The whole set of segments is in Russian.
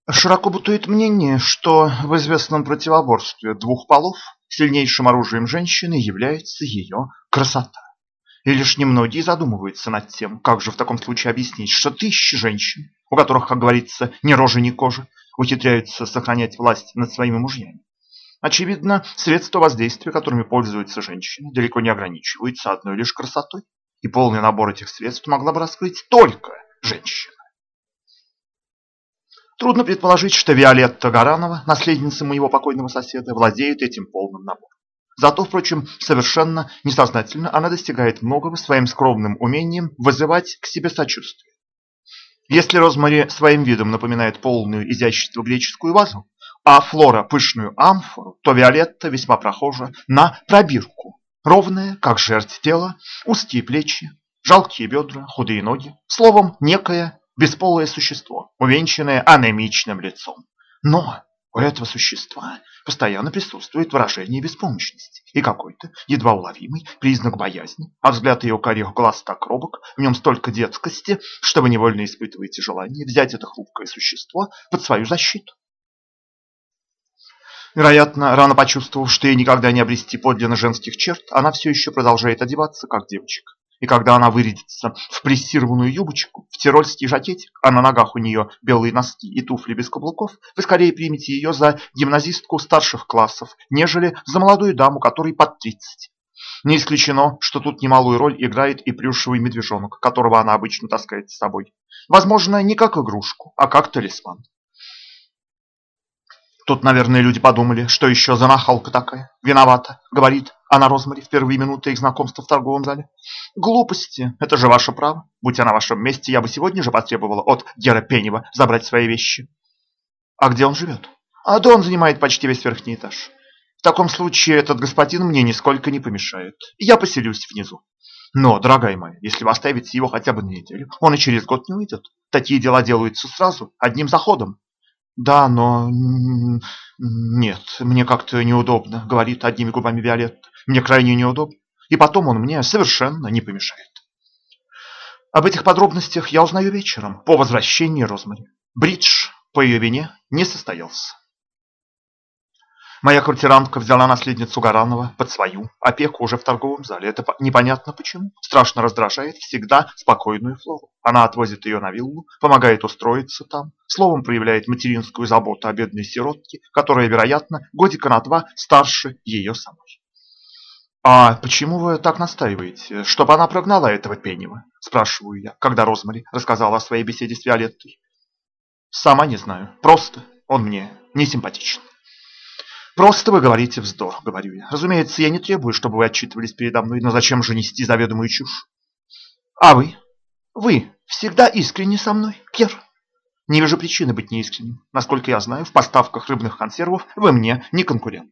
Широко бытует мнение, что в известном противоборстве двух полов сильнейшим оружием женщины является ее красота. И лишь немногие задумываются над тем, как же в таком случае объяснить, что тысячи женщин, у которых, как говорится, ни рожи, ни кожи, ухитряются сохранять власть над своими мужьями. Очевидно, средства воздействия, которыми пользуются женщины, далеко не ограничиваются одной лишь красотой, и полный набор этих средств могла бы раскрыть только женщина. Трудно предположить, что Виолетта Гаранова, наследница моего покойного соседа, владеет этим полным набором. Зато, впрочем, совершенно несознательно она достигает многого своим скромным умением вызывать к себе сочувствие. Если Розмари своим видом напоминает полную изящество греческую вазу, а Флора пышную амфору, то Виолетта весьма похожа на пробирку. Ровная, как жерть тела, узкие плечи, жалкие бедра, худые ноги. Словом, некое бесполое существо, увенчанное анемичным лицом. Но у этого существа постоянно присутствует выражение беспомощности и какой-то едва уловимый признак боязни, а взгляд ее карих глаз так робок, в нем столько детскости, что вы невольно испытываете желание взять это хрупкое существо под свою защиту. Вероятно, рано почувствовав, что ей никогда не обрести подлинно женских черт, она все еще продолжает одеваться, как девочка. И когда она вырядится в прессированную юбочку, в тирольский жакетик, а на ногах у нее белые носки и туфли без каблуков, вы скорее примете ее за гимназистку старших классов, нежели за молодую даму, которой под 30. Не исключено, что тут немалую роль играет и плюшевый медвежонок, которого она обычно таскает с собой. Возможно, не как игрушку, а как талисман. Тут, наверное, люди подумали, что еще за нахалка такая. Виновата, говорит она Розмари в первые минуты их знакомства в торговом зале. Глупости, это же ваше право. Будь я на вашем месте, я бы сегодня же потребовала от Гера Пенева забрать свои вещи. А где он живет? А да он занимает почти весь верхний этаж. В таком случае этот господин мне нисколько не помешает. Я поселюсь внизу. Но, дорогая моя, если вы оставите его хотя бы на неделю, он и через год не уйдет. Такие дела делаются сразу, одним заходом. Да, но нет, мне как-то неудобно, говорит одними губами Виолетта. Мне крайне неудобно. И потом он мне совершенно не помешает. Об этих подробностях я узнаю вечером, по возвращении Розмари. Бридж по ее вине не состоялся. Моя квартирантка взяла наследницу Гаранова под свою опеку уже в торговом зале. Это непонятно почему. Страшно раздражает всегда спокойную Флору. Она отвозит ее на виллу, помогает устроиться там. Словом, проявляет материнскую заботу о бедной сиротке, которая, вероятно, годика на 2 старше ее самой. «А почему вы так настаиваете, чтобы она прогнала этого Пенева?» – спрашиваю я, когда Розмари рассказала о своей беседе с Виолеттой. «Сама не знаю. Просто он мне не симпатичен». «Просто вы говорите вздор», — говорю я. «Разумеется, я не требую, чтобы вы отчитывались передо мной, но зачем же нести заведомую чушь?» «А вы? Вы всегда искренне со мной, Пьер?» «Не вижу причины быть неискренним. Насколько я знаю, в поставках рыбных консервов вы мне не конкурент».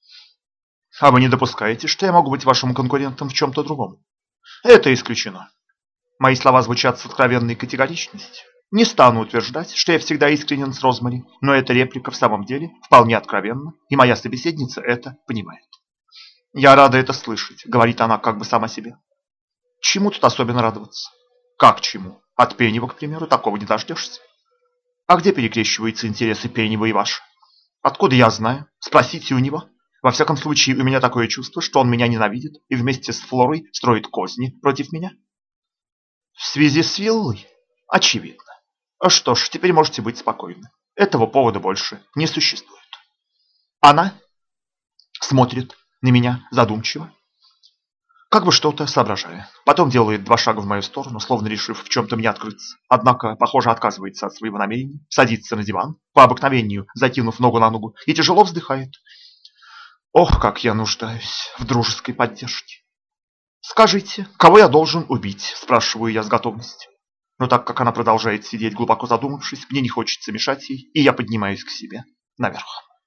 «А вы не допускаете, что я могу быть вашим конкурентом в чем-то другом?» «Это исключено. Мои слова звучат с откровенной категоричностью. Не стану утверждать, что я всегда искренен с Розмари, но эта реплика в самом деле вполне откровенна, и моя собеседница это понимает. «Я рада это слышать», — говорит она как бы сама себе. «Чему тут особенно радоваться?» «Как чему? От Пенева, к примеру, такого не дождешься». «А где перекрещиваются интересы Пенева и ваши?» «Откуда я знаю? Спросите у него. Во всяком случае, у меня такое чувство, что он меня ненавидит и вместе с Флорой строит козни против меня». «В связи с виллой? Очевидно. Что ж, теперь можете быть спокойны. Этого повода больше не существует». Она смотрит на меня задумчиво, как бы что-то соображая. Потом делает 2 шага в мою сторону, словно решив в чем-то мне открыться. Однако, похоже, отказывается от своего намерения, садится на диван, по обыкновению закинув ногу на ногу, и тяжело вздыхает. Ох, как я нуждаюсь в дружеской поддержке. «Скажите, кого я должен убить?» – спрашиваю я с готовностью. Но так как она продолжает сидеть, глубоко задумавшись, мне не хочется мешать ей, и я поднимаюсь к себе наверх.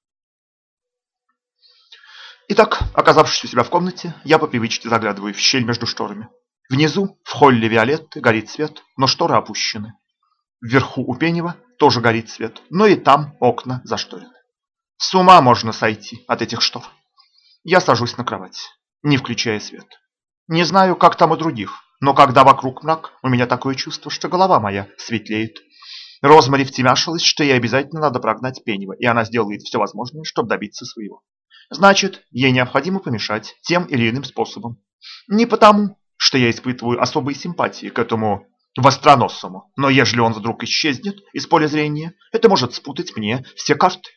Итак, оказавшись у себя в комнате, я по привычке заглядываю в щель между шторами. Внизу, в холле Виолетты, горит свет, но шторы опущены. Вверху у Пенева тоже горит свет, но и там окна зашторены. С ума можно сойти от этих штор. Я сажусь на кровать, не включая свет. Не знаю, как там у других, но когда вокруг мрак, у меня такое чувство, что голова моя светлеет. Розмари втемяшилась, что ей обязательно надо прогнать Пенева, и она сделает все возможное, чтобы добиться своего. Значит, ей необходимо помешать тем или иным способом. Не потому, что я испытываю особые симпатии к этому востроносому, но ежели он вдруг исчезнет из поля зрения, это может спутать мне все карты.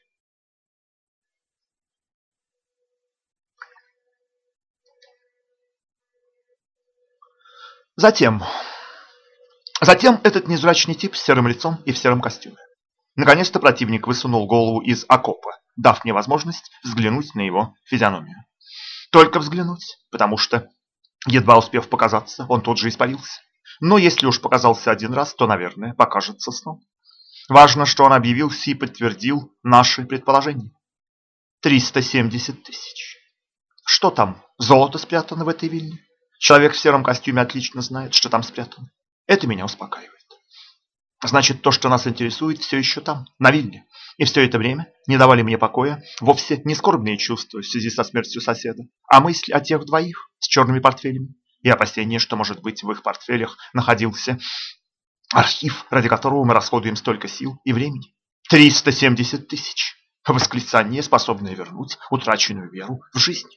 Затем, затем этот невзрачный тип с серым лицом и в сером костюме. Наконец-то противник высунул голову из окопа, дав мне возможность взглянуть на его физиономию. Только взглянуть, потому что, едва успев показаться, он тут же испарился. Но если уж показался один раз, то, наверное, покажется снова. Важно, что он объявился и подтвердил наши предположения. 370 тысяч. Что там? Золото спрятано в этой вилле? Человек в сером костюме отлично знает, что там спрятано. Это меня успокаивает. Значит, то, что нас интересует, все еще там, на вилле. И все это время не давали мне покоя вовсе не скорбные чувства в связи со смертью соседа, а мысли о тех двоих с черными портфелями и опасение, что, может быть, в их портфелях находился архив, ради которого мы расходуем столько сил и времени. 370 тысяч. Восклицание, способное вернуть утраченную веру в жизнь.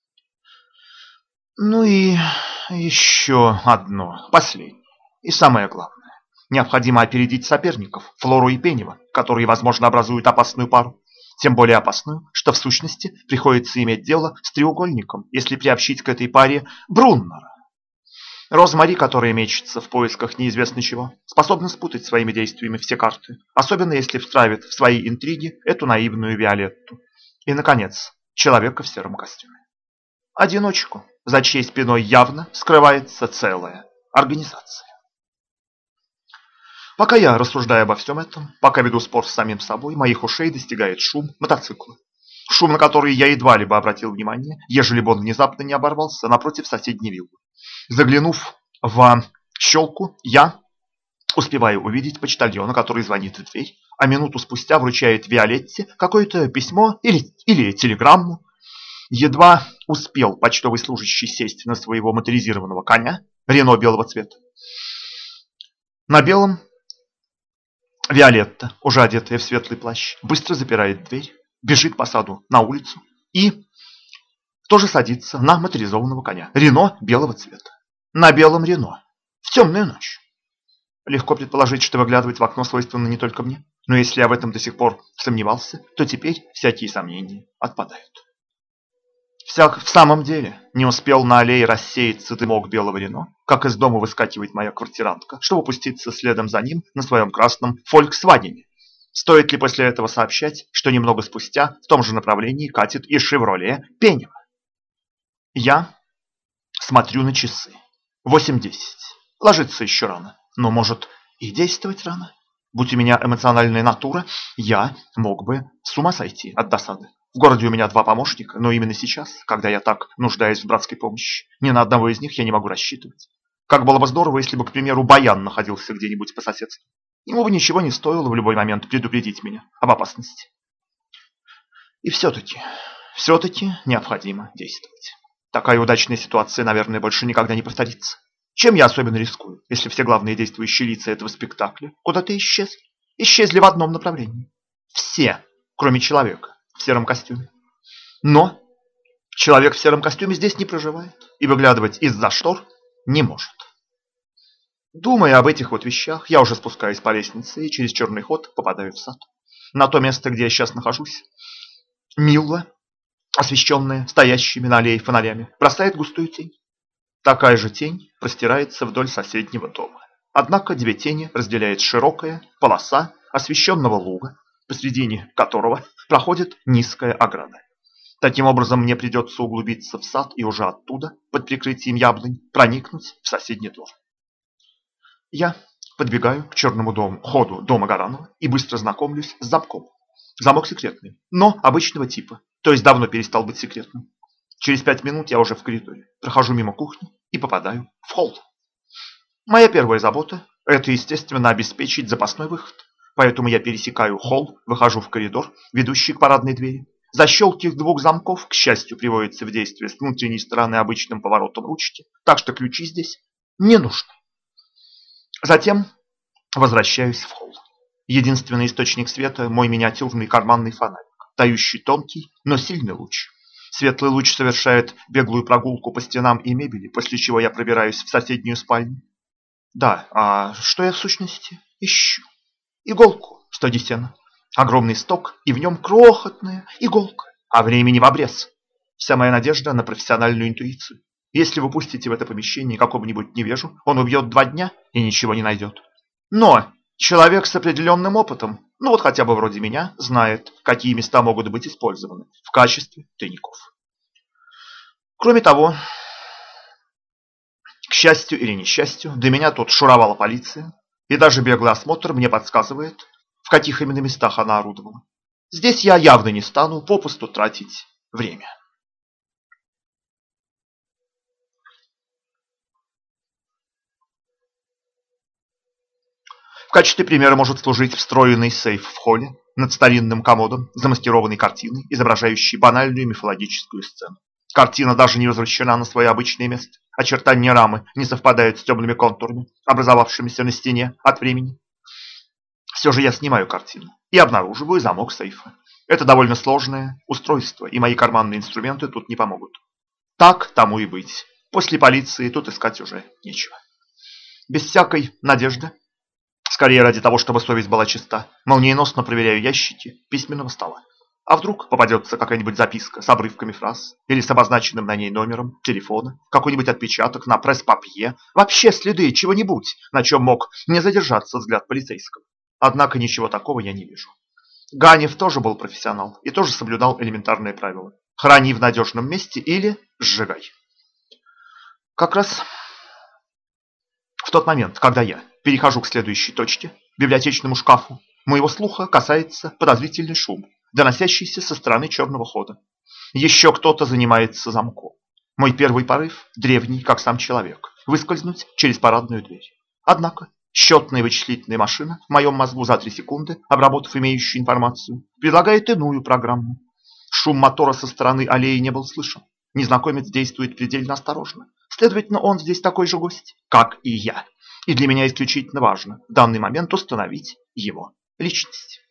Ну и еще одно, последнее и самое главное. Необходимо опередить соперников, Флору и Пенева, которые, возможно, образуют опасную пару. Тем более опасную, что в сущности приходится иметь дело с треугольником, если приобщить к этой паре Бруннера. Розмари, которая мечется в поисках неизвестно чего, способна спутать своими действиями все карты, особенно если встраивает в свои интриги эту наивную Виолетту. И, наконец, человека в сером костюме. Одиночку, за чьей спиной явно скрывается целая организация. Пока я рассуждаю обо всем этом, пока веду спор с самим собой, моих ушей достигает шум мотоцикла. Шум, на который я едва ли бы обратил внимание, ежели бы он внезапно не оборвался напротив соседней виллы. Заглянув в щелку, я успеваю увидеть почтальона, который звонит в дверь, а минуту спустя вручает Виолетте какое-то письмо или телеграмму. Едва успел почтовый служащий сесть на своего моторизированного коня, Рено белого цвета. На белом Виолетта, уже одетая в светлый плащ, быстро запирает дверь, бежит по саду на улицу и тоже садится на моторизованного коня. Рено белого цвета. На белом Рено. В темную ночь. Легко предположить, что выглядывать в окно свойственно не только мне. Но если я в этом до сих пор сомневался, то теперь всякие сомнения отпадают. В самом деле, не успел на аллее рассеяться дымок белого Рено, как из дома выскакивает моя квартирантка, чтобы пуститься следом за ним на своем красном «Фольксвагене». Стоит ли после этого сообщать, что немного спустя в том же направлении катит и «Шевроле» Пенева? Я смотрю на часы. 8:10. Ложиться еще рано, но может и действовать рано. Будь у меня эмоциональная натура, я мог бы с ума сойти от досады. В городе у меня 2 помощника, но именно сейчас, когда я так нуждаюсь в братской помощи, ни на одного из них я не могу рассчитывать. Как было бы здорово, если бы, к примеру, Баян находился где-нибудь по соседству. Ему бы ничего не стоило в любой момент предупредить меня об опасности. И все-таки необходимо действовать. Такая удачная ситуация, наверное, больше никогда не повторится. Чем я особенно рискую, если все главные действующие лица этого спектакля куда-то исчезли? Исчезли в одном направлении. Все, кроме человека в сером костюме. Но человек в сером костюме здесь не проживает и выглядывать из-за штор не может. Думая об этих вот вещах, я уже спускаюсь по лестнице и через черный ход попадаю в сад. На то место, где я сейчас нахожусь, Милла, освещенная стоящими на аллее фонарями, бросает густую тень. Такая же тень простирается вдоль соседнего дома. Однако 2 тени разделяет широкая полоса освещенного луга, посредине которого проходит низкая ограда. Таким образом, мне придется углубиться в сад и уже оттуда, под прикрытием яблонь, проникнуть в соседний двор. Я подбегаю к черному ходу дома Гаранова и быстро знакомлюсь с замком. Замок секретный, но обычного типа, то есть давно перестал быть секретным. Через 5 минут я уже в коридоре, прохожу мимо кухни и попадаю в холл. Моя первая забота – это, естественно, обеспечить запасной выход. Поэтому я пересекаю холл, выхожу в коридор, ведущий к парадной двери. Защелки 2 замков, к счастью, приводятся в действие с внутренней стороны обычным поворотом ручки, так что ключи здесь не нужны. Затем возвращаюсь в холл. Единственный источник света – мой миниатюрный карманный фонарик, дающий тонкий, но сильный луч. Светлый луч совершает беглую прогулку по стенам и мебели, после чего я пробираюсь в соседнюю спальню. Да, а что я в сущности ищу? Иголку, что сена. Огромный сток, и в нем крохотная иголка, а времени в обрез. Вся моя надежда на профессиональную интуицию. Если вы пустите в это помещение какого-нибудь невежу, он убьет 2 дня и ничего не найдет. Но человек с определенным опытом, ну вот хотя бы вроде меня, знает, какие места могут быть использованы в качестве тайников. Кроме того, к счастью или несчастью, до меня тут шуровала полиция, и даже беглый осмотр мне подсказывает, в каких именно местах она орудовала. Здесь я явно не стану попусту тратить время. В качестве примера может служить встроенный сейф в холле над старинным комодом, замаскированной картиной, изображающей банальную мифологическую сцену. Картина даже не возвращена на свое обычное место. Очертания рамы не совпадают с темными контурами, образовавшимися на стене от времени. Все же я снимаю картину и обнаруживаю замок сейфа. Это довольно сложное устройство, и мои карманные инструменты тут не помогут. Так тому и быть. После полиции тут искать уже нечего. Без всякой надежды, скорее ради того, чтобы совесть была чиста, молниеносно проверяю ящики письменного стола. А вдруг попадется какая-нибудь записка с обрывками фраз или с обозначенным на ней номером телефона, какой-нибудь отпечаток на пресс-папье, вообще следы чего-нибудь, на чем мог не задержаться взгляд полицейского. Однако ничего такого я не вижу. Ганев тоже был профессионал и тоже соблюдал элементарные правила. Храни в надежном месте или сжигай. Как раз в тот момент, когда я перехожу к следующей точке, библиотечному шкафу, моего слуха касается подозрительный шум, доносящийся со стороны черного хода. Еще кто-то занимается замком. Мой первый порыв, древний, как сам человек, выскользнуть через парадную дверь. Однако счетная вычислительная машина в моем мозгу за 3 секунды, обработав имеющую информацию, предлагает иную программу. Шум мотора со стороны аллеи не был слышен. Незнакомец действует предельно осторожно. Следовательно, он здесь такой же гость, как и я. И для меня исключительно важно в данный момент установить его личность.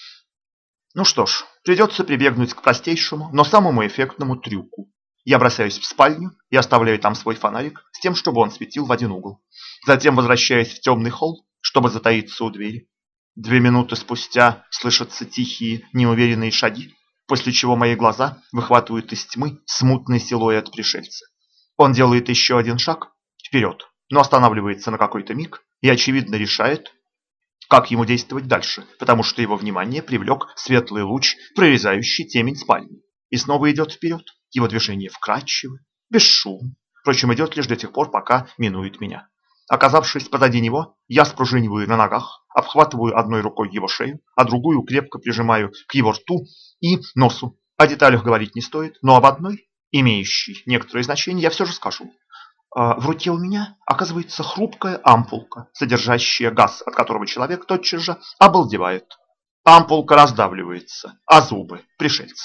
Ну что ж, придется прибегнуть к простейшему, но самому эффектному трюку. Я бросаюсь в спальню и оставляю там свой фонарик с тем, чтобы он светил в один угол. Затем возвращаюсь в темный холл, чтобы затаиться у двери. 2 минуты спустя слышатся тихие, неуверенные шаги, после чего мои глаза выхватывают из тьмы смутный силуэт пришельца. Он делает еще один шаг вперед, но останавливается на какой-то миг и, очевидно, решает, как ему действовать дальше, потому что его внимание привлек светлый луч, прорезающий темень спальни. И снова идет вперед. Его движение вкрадчиво, бесшумно. Впрочем, идет лишь до тех пор, пока минует меня. Оказавшись позади него, я спружиниваю на ногах, обхватываю одной рукой его шею, а другую крепко прижимаю к его рту и носу. О деталях говорить не стоит, но об одной, имеющей некоторое значение, я все же скажу. В руке у меня оказывается хрупкая ампулка, содержащая газ, от которого человек тотчас же обалдевает. Ампулка раздавливается, а зубы пришельца.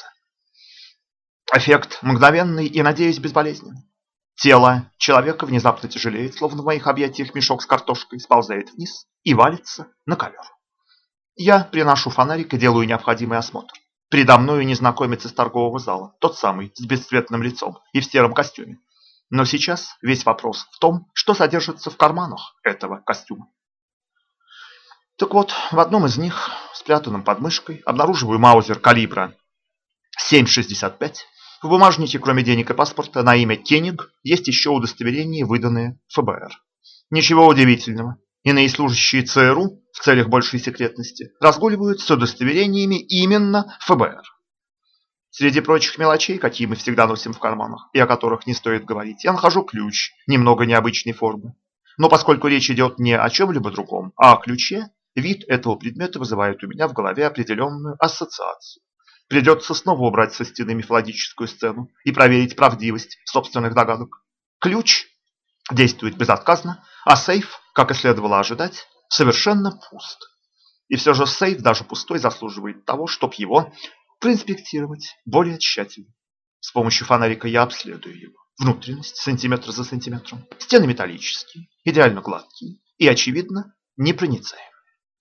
Эффект мгновенный и, надеюсь, безболезненный. Тело человека внезапно тяжелеет, словно в моих объятиях мешок с картошкой, сползает вниз и валится на ковер. Я приношу фонарик и делаю необходимый осмотр. Передо мною незнакомец из торгового зала, тот самый, с бесцветным лицом и в сером костюме. Но сейчас весь вопрос в том, что содержится в карманах этого костюма. Так вот, в одном из них, спрятанном под мышкой, обнаруживаю маузер калибра 7,65. В бумажнике, кроме денег и паспорта, на имя Кениг есть еще удостоверение, выданное ФБР. Ничего удивительного. Иные служащие ЦРУ в целях большей секретности разгуливают с удостоверениями именно ФБР. Среди прочих мелочей, какие мы всегда носим в карманах, и о которых не стоит говорить, я нахожу ключ немного необычной формы. Но поскольку речь идет не о чем-либо другом, а о ключе, вид этого предмета вызывает у меня в голове определенную ассоциацию. Придется снова убрать со стены мифологическую сцену и проверить правдивость собственных догадок. Ключ действует безотказно, а сейф, как и следовало ожидать, совершенно пуст. И все же сейф, даже пустой, заслуживает того, чтобы его проинспектировать более тщательно. С помощью фонарика я обследую его. Внутренность сантиметр за сантиметром. Стены металлические, идеально гладкие и, очевидно, непроницаемые.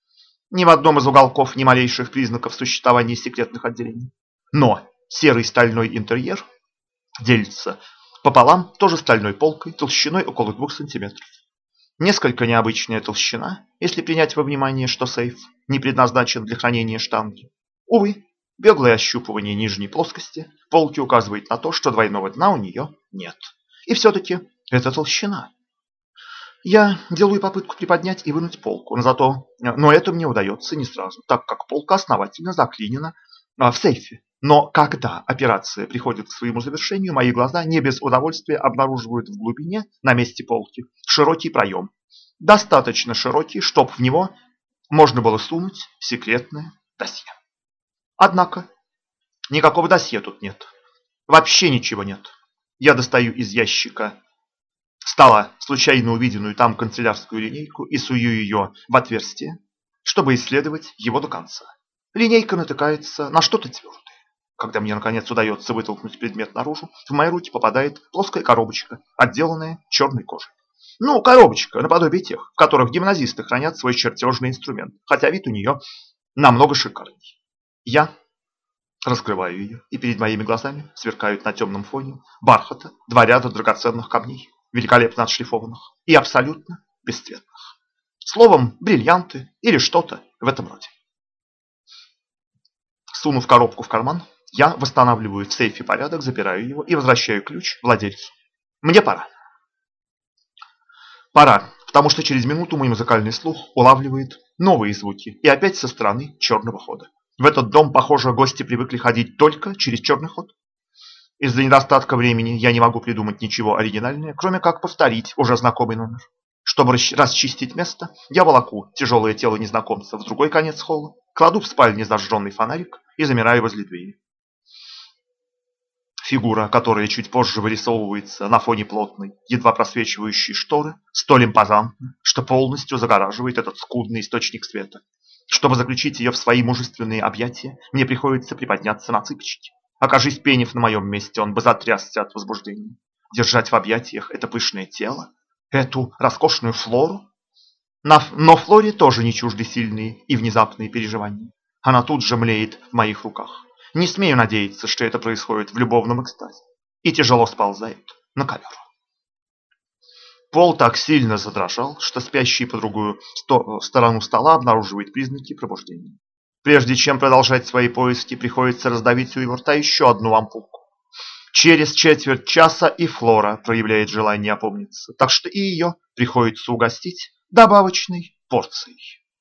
Ни в одном из уголков ни малейших признаков существования секретных отделений. Но серый стальной интерьер делится пополам тоже стальной полкой толщиной около 2 сантиметров. Несколько необычная толщина, если принять во внимание, что сейф не предназначен для хранения штанги. Увы, беглое ощупывание нижней плоскости полки указывает на то, что двойного дна у нее нет. И все-таки это толщина. Я делаю попытку приподнять и вынуть полку, но это мне удается не сразу, так как полка основательно заклинена в сейфе. Но когда операция приходит к своему завершению, мои глаза не без удовольствия обнаруживают в глубине, на месте полки, широкий проем. Достаточно широкий, чтоб в него можно было сунуть секретное досье. Однако никакого досье тут нет. Вообще ничего нет. Я достаю из ящика стола случайно увиденную там канцелярскую линейку и сую ее в отверстие, чтобы исследовать его до конца. Линейка натыкается на что-то твердое. Когда мне наконец удается вытолкнуть предмет наружу, в мои руки попадает плоская коробочка, отделанная черной кожей. Ну, коробочка, наподобие тех, в которых гимназисты хранят свой чертежный инструмент, хотя вид у нее намного шикарней. Я раскрываю ее, и перед моими глазами сверкают на темном фоне бархата 2 ряда драгоценных камней, великолепно отшлифованных и абсолютно бесцветных. Словом, бриллианты или что-то в этом роде. Сунув коробку в карман, я восстанавливаю в сейфе порядок, запираю его и возвращаю ключ владельцу. Мне пора. Пора, потому что через минуту мой музыкальный слух улавливает новые звуки, и опять со стороны черного хода. В этот дом, похоже, гости привыкли ходить только через черный ход. Из-за недостатка времени я не могу придумать ничего оригинального, кроме как повторить уже знакомый номер. Чтобы расчистить место, я волоку тяжелое тело незнакомца в другой конец холла, кладу в спальне зажженный фонарик и замираю возле двери. Фигура, которая чуть позже вырисовывается на фоне плотной, едва просвечивающей шторы, столь импозантна, что полностью загораживает этот скудный источник света. Чтобы заключить ее в свои мужественные объятия, мне приходится приподняться на цыпочки. Окажись Пенев на моем месте, он бы затрясся от возбуждения. Держать в объятиях это пышное тело, эту роскошную Флору. Но Флоре тоже не чужды сильные и внезапные переживания. Она тут же млеет в моих руках. Не смею надеяться, что это происходит в любовном экстазе. И тяжело сползает на ковер. Пол так сильно задрожал, что спящий по другую сторону стола обнаруживает признаки пробуждения. Прежде чем продолжать свои поиски, приходится раздавить у его рта еще одну ампулку. Через четверть часа и Флора проявляет желание опомниться, так что и ее приходится угостить добавочной порцией.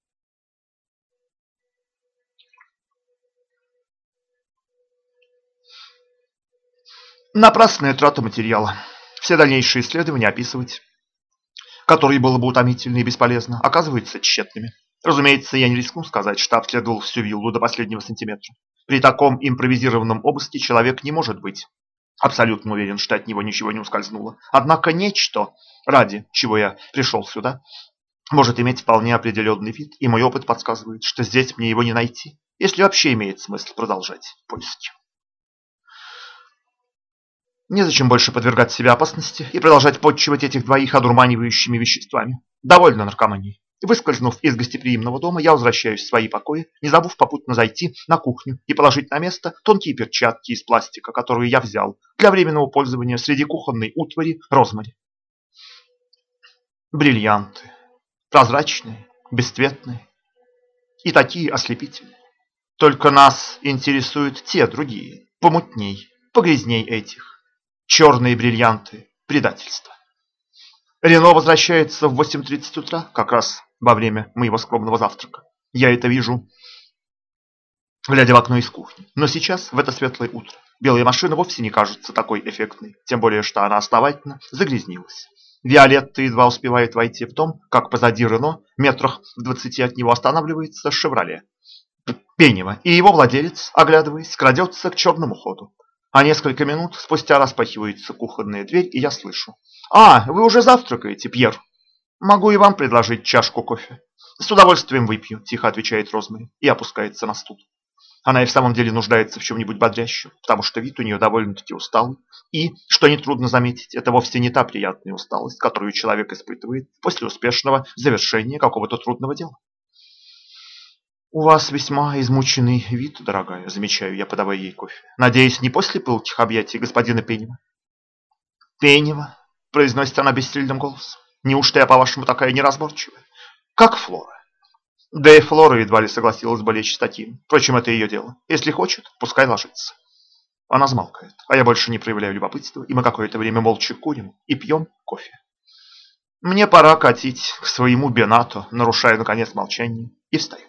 Напрасная трата материала. Все дальнейшие исследования описывать, которые было бы утомительно и бесполезно, оказываются тщетными. Разумеется, я не рискну сказать, что обследовал всю виллу до последнего сантиметра. При таком импровизированном обыске человек не может быть абсолютно уверен, что от него ничего не ускользнуло. Однако нечто, ради чего я пришел сюда, может иметь вполне определенный вид, и мой опыт подсказывает, что здесь мне его не найти, если вообще имеет смысл продолжать поиски. Незачем больше подвергать себя опасности и продолжать подчивать этих двоих одурманивающими веществами. Довольно наркомании. Выскользнув из гостеприимного дома, я возвращаюсь в свои покои, не забыв попутно зайти на кухню и положить на место тонкие перчатки из пластика, которые я взял для временного пользования среди кухонной утвари розмари. Бриллианты. Прозрачные, бесцветные и такие ослепительные. Только нас интересуют те другие, помутней, погрязней этих. Черные бриллианты предательства. Рено возвращается в 8:30 утра, как раз во время моего скромного завтрака. Я это вижу, глядя в окно из кухни. Но сейчас, в это светлое утро, белая машина вовсе не кажется такой эффектной, тем более, что она основательно загрязнилась. Виолетта едва успевает войти в дом, как позади Рено, метрах в 20 от него, останавливается «Шевроле» Пенева, и его владелец, оглядываясь, крадется к черному ходу. А несколько минут спустя распахивается кухонная дверь, и я слышу: «А, вы уже завтракаете, Пьер? Могу и вам предложить чашку кофе». «С удовольствием выпью», – тихо отвечает Розмари и опускается на стул. Она и в самом деле нуждается в чем-нибудь бодрящем, потому что вид у нее довольно-таки усталый. И, что нетрудно заметить, это вовсе не та приятная усталость, которую человек испытывает после успешного завершения какого-то трудного дела. У вас весьма измученный вид, дорогая, замечаю я, подавая ей кофе. Надеюсь, не после пылких объятий господина Пенева. Пенева, произносит она бессильным голосом. Неужто я, по-вашему, такая неразборчивая? Как Флора. Да и Флора едва ли согласилась бы лечь с таким. Впрочем, это ее дело. Если хочет, пускай ложится. Она замолкает, а я больше не проявляю любопытства, и мы какое-то время молча курим и пьем кофе. Мне пора катить к своему Бенато, нарушая, наконец, молчание, и встаю.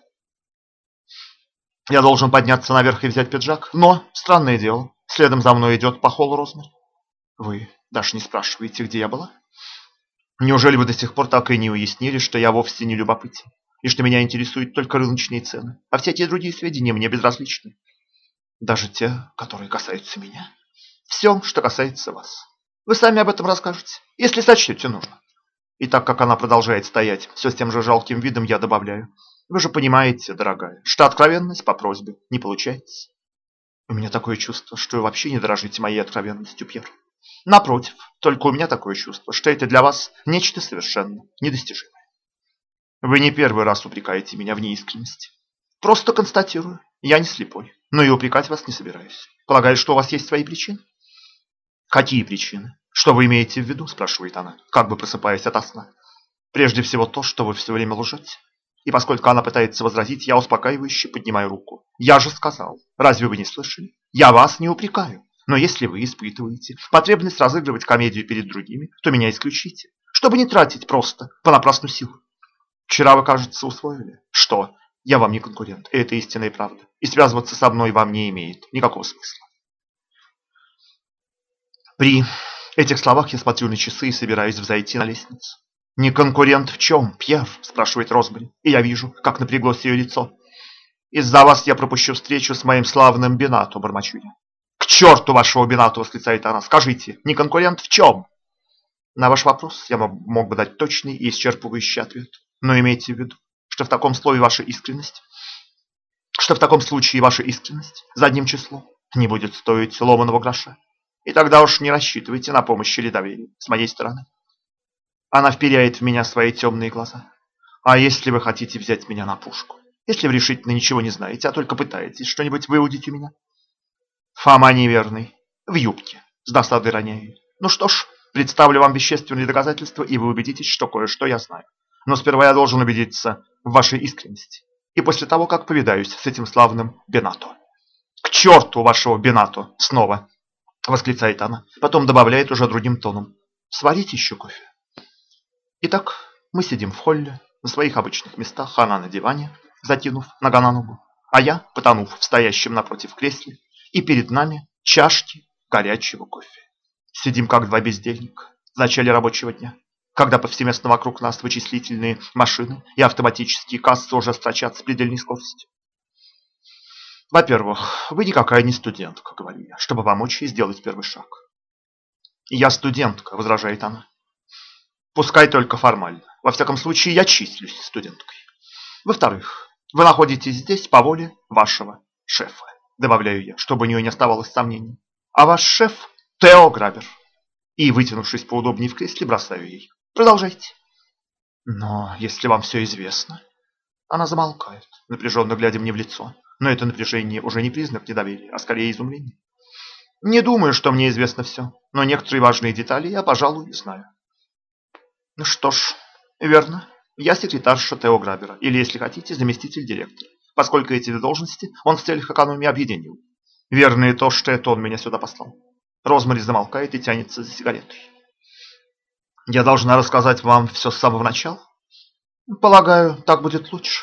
Я должен подняться наверх и взять пиджак, но, странное дело, следом за мной идет по холлу Розмари. Вы даже не спрашиваете, где я была? Неужели вы до сих пор так и не уяснили, что я вовсе не любопытен, и что меня интересуют только рыночные цены, а всякие другие сведения мне безразличны? Даже те, которые касаются меня. Все, что касается вас. Вы сами об этом расскажете, если сочтете нужно. И так как она продолжает стоять все с тем же жалким видом, я добавляю. Вы же понимаете, дорогая, что откровенность по просьбе не получается. У меня такое чувство, что вы вообще не дорожите моей откровенностью, Пьер. Напротив, только у меня такое чувство, что это для вас нечто совершенно недостижимое. Вы не первый раз упрекаете меня в неискренности. Просто констатирую, я не слепой, но и упрекать вас не собираюсь. Полагаю, что у вас есть свои причины? Какие причины? Что вы имеете в виду, спрашивает она, как бы просыпаясь ото сна. Прежде всего то, что вы все время лжете. И поскольку она пытается возразить, я успокаивающе поднимаю руку. Я же сказал, разве вы не слышали? Я вас не упрекаю. Но если вы испытываете потребность разыгрывать комедию перед другими, то меня исключите, чтобы не тратить просто понапрасну силу. Вчера вы, кажется, усвоили, что я вам не конкурент, и это истинная правда. И связываться со мной вам не имеет никакого смысла. При этих словах я смотрю на часы и собираюсь взойти на лестницу. «Не конкурент в чем, Пьер?» – спрашивает Розмари, и я вижу, как напряглось ее лицо. «Из-за вас я пропущу встречу с моим славным Бенато», – бормочу я. «К черту вашего Бенато!» – восклицает она. «Скажите, не конкурент в чем?» На ваш вопрос я мог бы дать точный и исчерпывающий ответ. Но имейте в виду, что в таком случае ваша искренность задним числом не будет стоить ломаного гроша. И тогда уж не рассчитывайте на помощь или доверие с моей стороны. Она вперяет в меня свои темные глаза. А если вы хотите взять меня на пушку? Если вы решительно ничего не знаете, а только пытаетесь что-нибудь выудить у меня? Фома неверный. В юбке. С досадой роняю. Ну что ж, представлю вам вещественные доказательства, и вы убедитесь, что кое-что я знаю. Но сперва я должен убедиться в вашей искренности. И после того, как повидаюсь с этим славным Бенато. К черту вашего Бенато! Снова! Восклицает она. Потом добавляет уже другим тоном. Сварите еще кофе. Итак, мы сидим в холле, на своих обычных местах, она на диване, закинув нога на ногу, а я, потонув в стоящем напротив кресле, и перед нами чашки горячего кофе. Сидим как два бездельника в начале рабочего дня, когда повсеместно вокруг нас вычислительные машины и автоматические кассы уже строчат с предельной скоростью. Во-первых, вы никакая не студентка, говорю я, чтобы помочь ей сделать первый шаг. Я студентка, возражает она. Пускай только формально. Во всяком случае, я числюсь студенткой. Во-вторых, вы находитесь здесь по воле вашего шефа, добавляю я, чтобы у нее не оставалось сомнений. А ваш шеф Тео Грабер. И, вытянувшись поудобнее в кресле, бросаю ей. Продолжайте. Но если вам все известно... Она замолкает, напряженно глядя мне в лицо. Но это напряжение уже не признак недоверия, а скорее изумления. Не думаю, что мне известно все, но некоторые важные детали я, пожалуй, знаю. Ну что ж, верно. Я секретарша Тео Грабера, или, если хотите, заместитель директора, поскольку эти две должности он в целях экономии объединил. Верно и то, что это он меня сюда послал. Розмари замолкает и тянется за сигаретой. Я должна рассказать вам все с самого начала? Полагаю, так будет лучше.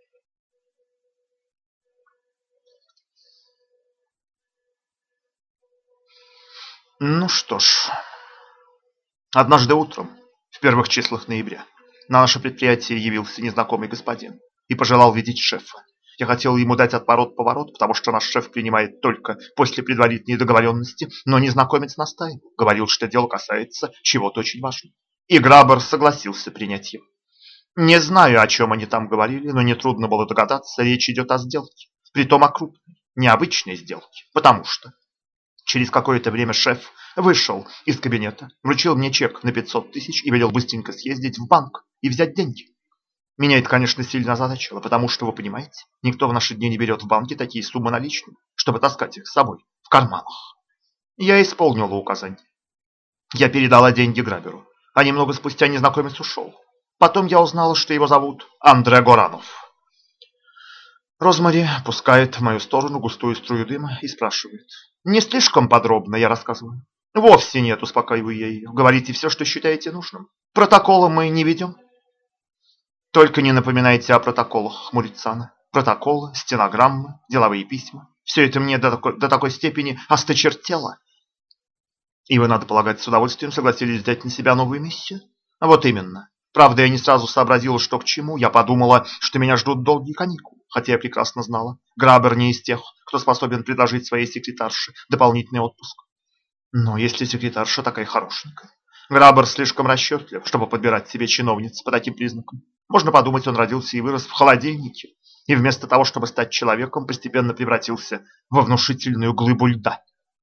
Ну что ж, однажды утром, в первых числах ноября, на наше предприятие явился незнакомый господин и пожелал видеть шефа. Я хотел ему дать отворот-поворот, потому что наш шеф принимает только после предварительной договоренности, но незнакомец настаивал, говорил, что дело касается чего-то очень важного. И Грабер согласился принять его. Не знаю, о чем они там говорили, но нетрудно было догадаться, речь идет о сделке, притом о крупной, необычной сделке, потому что через какое-то время шеф вышел из кабинета, вручил мне чек на 500 тысяч и велел быстренько съездить в банк и взять деньги. Меня это, конечно, сильно озадачило, потому что, вы понимаете, никто в наши дни не берет в банке такие суммы наличными, чтобы таскать их с собой в карманах. Я исполнила указание. Я передала деньги граберу, а немного спустя незнакомец ушел. Потом я узнала, что его зовут Андре Горанов. Розмари пускает в мою сторону густую струю дыма и спрашивает. Не слишком подробно я рассказываю. Вовсе нет, успокаиваю я ее. Говорите все, что считаете нужным. Протокола мы не ведем. Только не напоминайте о протоколах, хмурится она. Протоколы, стенограммы, деловые письма. Все это мне до такой степени осточертело. И вы, надо полагать, с удовольствием согласились взять на себя новую миссию? Вот именно. Правда, я не сразу сообразила, что к чему. Я подумала, что меня ждут долгие каникулы. Хотя я прекрасно знала. Грабер не из тех, кто способен предложить своей секретарше дополнительный отпуск. Но если секретарша такая хорошенькая. Грабер слишком расчетлив, чтобы подбирать себе чиновниц по таким признакам. Можно подумать, он родился и вырос в холодильнике. И вместо того, чтобы стать человеком, постепенно превратился во внушительную глыбу льда.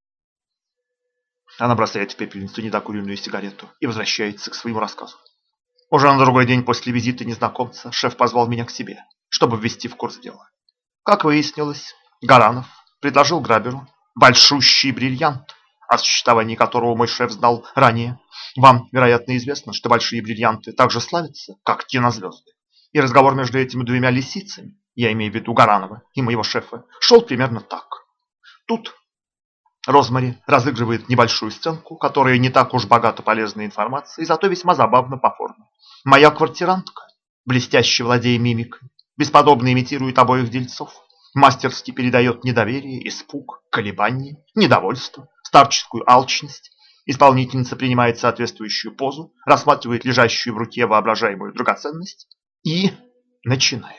Она бросает в пепельницу недокуренную сигарету и возвращается к своему рассказу. Уже на другой день после визита незнакомца шеф позвал меня к себе, чтобы ввести в курс дела. Как выяснилось, Горанов предложил граберу большущий бриллиант, о существовании которого мой шеф знал ранее. Вам, вероятно, известно, что большие бриллианты также славятся, как кинозвезды. И разговор между этими двумя лисицами, я имею в виду Горанова и моего шефа, шел примерно так. Тут Розмари разыгрывает небольшую сценку, которая не так уж богата полезной информацией, зато весьма забавна по форме. Моя квартирантка, блестяще владея мимикой, бесподобно имитирует обоих дельцов, мастерски передает недоверие, испуг, колебание, недовольство, старческую алчность. Исполнительница принимает соответствующую позу, рассматривает лежащую в руке воображаемую драгоценность и начинает.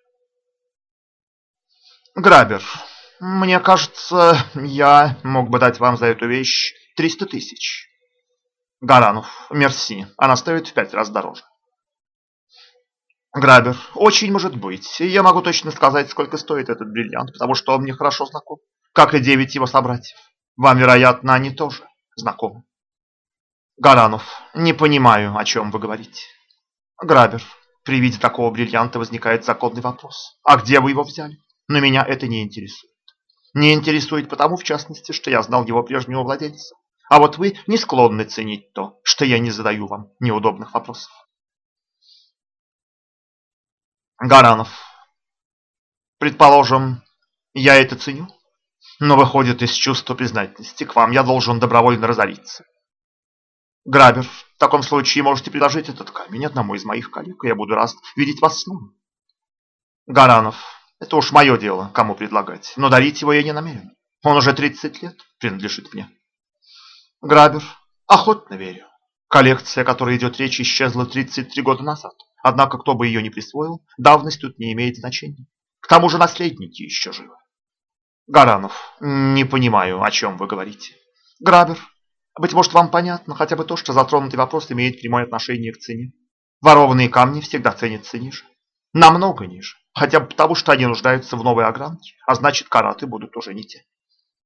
Грабер. Мне кажется, я мог бы дать вам за эту вещь 300 тысяч. Горанов. Мерси. Она стоит в 5 раз дороже. Грабер. Очень может быть. Я могу точно сказать, сколько стоит этот бриллиант, потому что он мне хорошо знаком. Как и 9 его собратьев. Вам, вероятно, они тоже знакомы. Горанов. Не понимаю, о чем вы говорите. Грабер. При виде такого бриллианта возникает законный вопрос. А где вы его взяли? Но меня это не интересует. Не интересует потому, в частности, что я знал его прежнего владельца. А вот вы не склонны ценить то, что я не задаю вам неудобных вопросов. Горанов. Предположим, я это ценю, но выходит из чувства признательности к вам я должен добровольно разориться. Грабер. В таком случае можете предложить этот камень одному из моих коллег, и я буду рад видеть вас снова. Горанов. Это уж мое дело, кому предлагать, но дарить его я не намерен. Он уже 30 лет принадлежит мне. Грабер. Охотно верю. Коллекция, о которой идет речь, исчезла 33 года назад. Однако, кто бы ее ни присвоил, давность тут не имеет значения. К тому же наследники еще живы. Горанов. Не понимаю, о чем вы говорите. Грабер. Быть может, вам понятно хотя бы то, что затронутый вопрос имеет прямое отношение к цене. Ворованные камни всегда ценятся ниже. Намного ниже. Хотя бы потому, что они нуждаются в новой огранке, а значит, караты будут уже не те.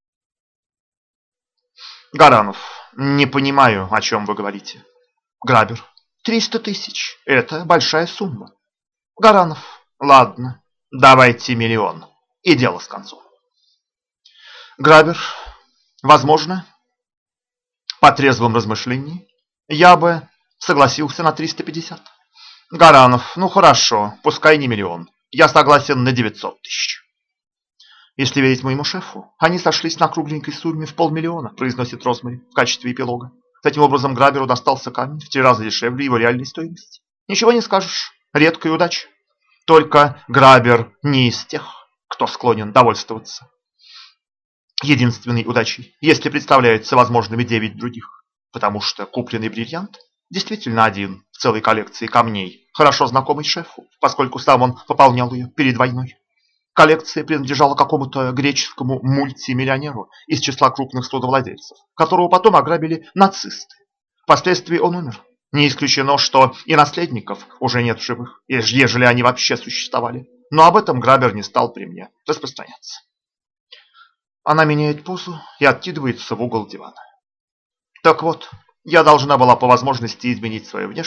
Горанов. Не понимаю, о чем вы говорите. Грабер. 300 тысяч. Это большая сумма. Горанов. Ладно, давайте 1 миллион. И дело с концом. Грабер. Возможно, по трезвом размышлении, я бы согласился на 350. Горанов. Ну хорошо, пускай не 1 миллион. Я согласен на 900 тысяч. Если верить моему шефу, они сошлись на кругленькой сумме в 500 000, произносит Розмари в качестве эпилога. Таким образом, граберу достался камень в 3 раза дешевле его реальной стоимости. Ничего не скажешь, редкая удача. Только грабер не из тех, кто склонен довольствоваться единственной удачей, если представляются возможными 9 других. Потому что купленный бриллиант действительно один в целой коллекции камней, хорошо знакомый шефу, поскольку сам он пополнял ее перед войной. Коллекция принадлежала какому-то греческому мультимиллионеру из числа крупных судовладельцев, которого потом ограбили нацисты. Впоследствии он умер. Не исключено, что и наследников уже нет в живых, ежели они вообще существовали. Но об этом грабер не стал при мне распространяться. Она меняет позу и откидывается в угол дивана. Так вот, я должна была по возможности изменить свою внешность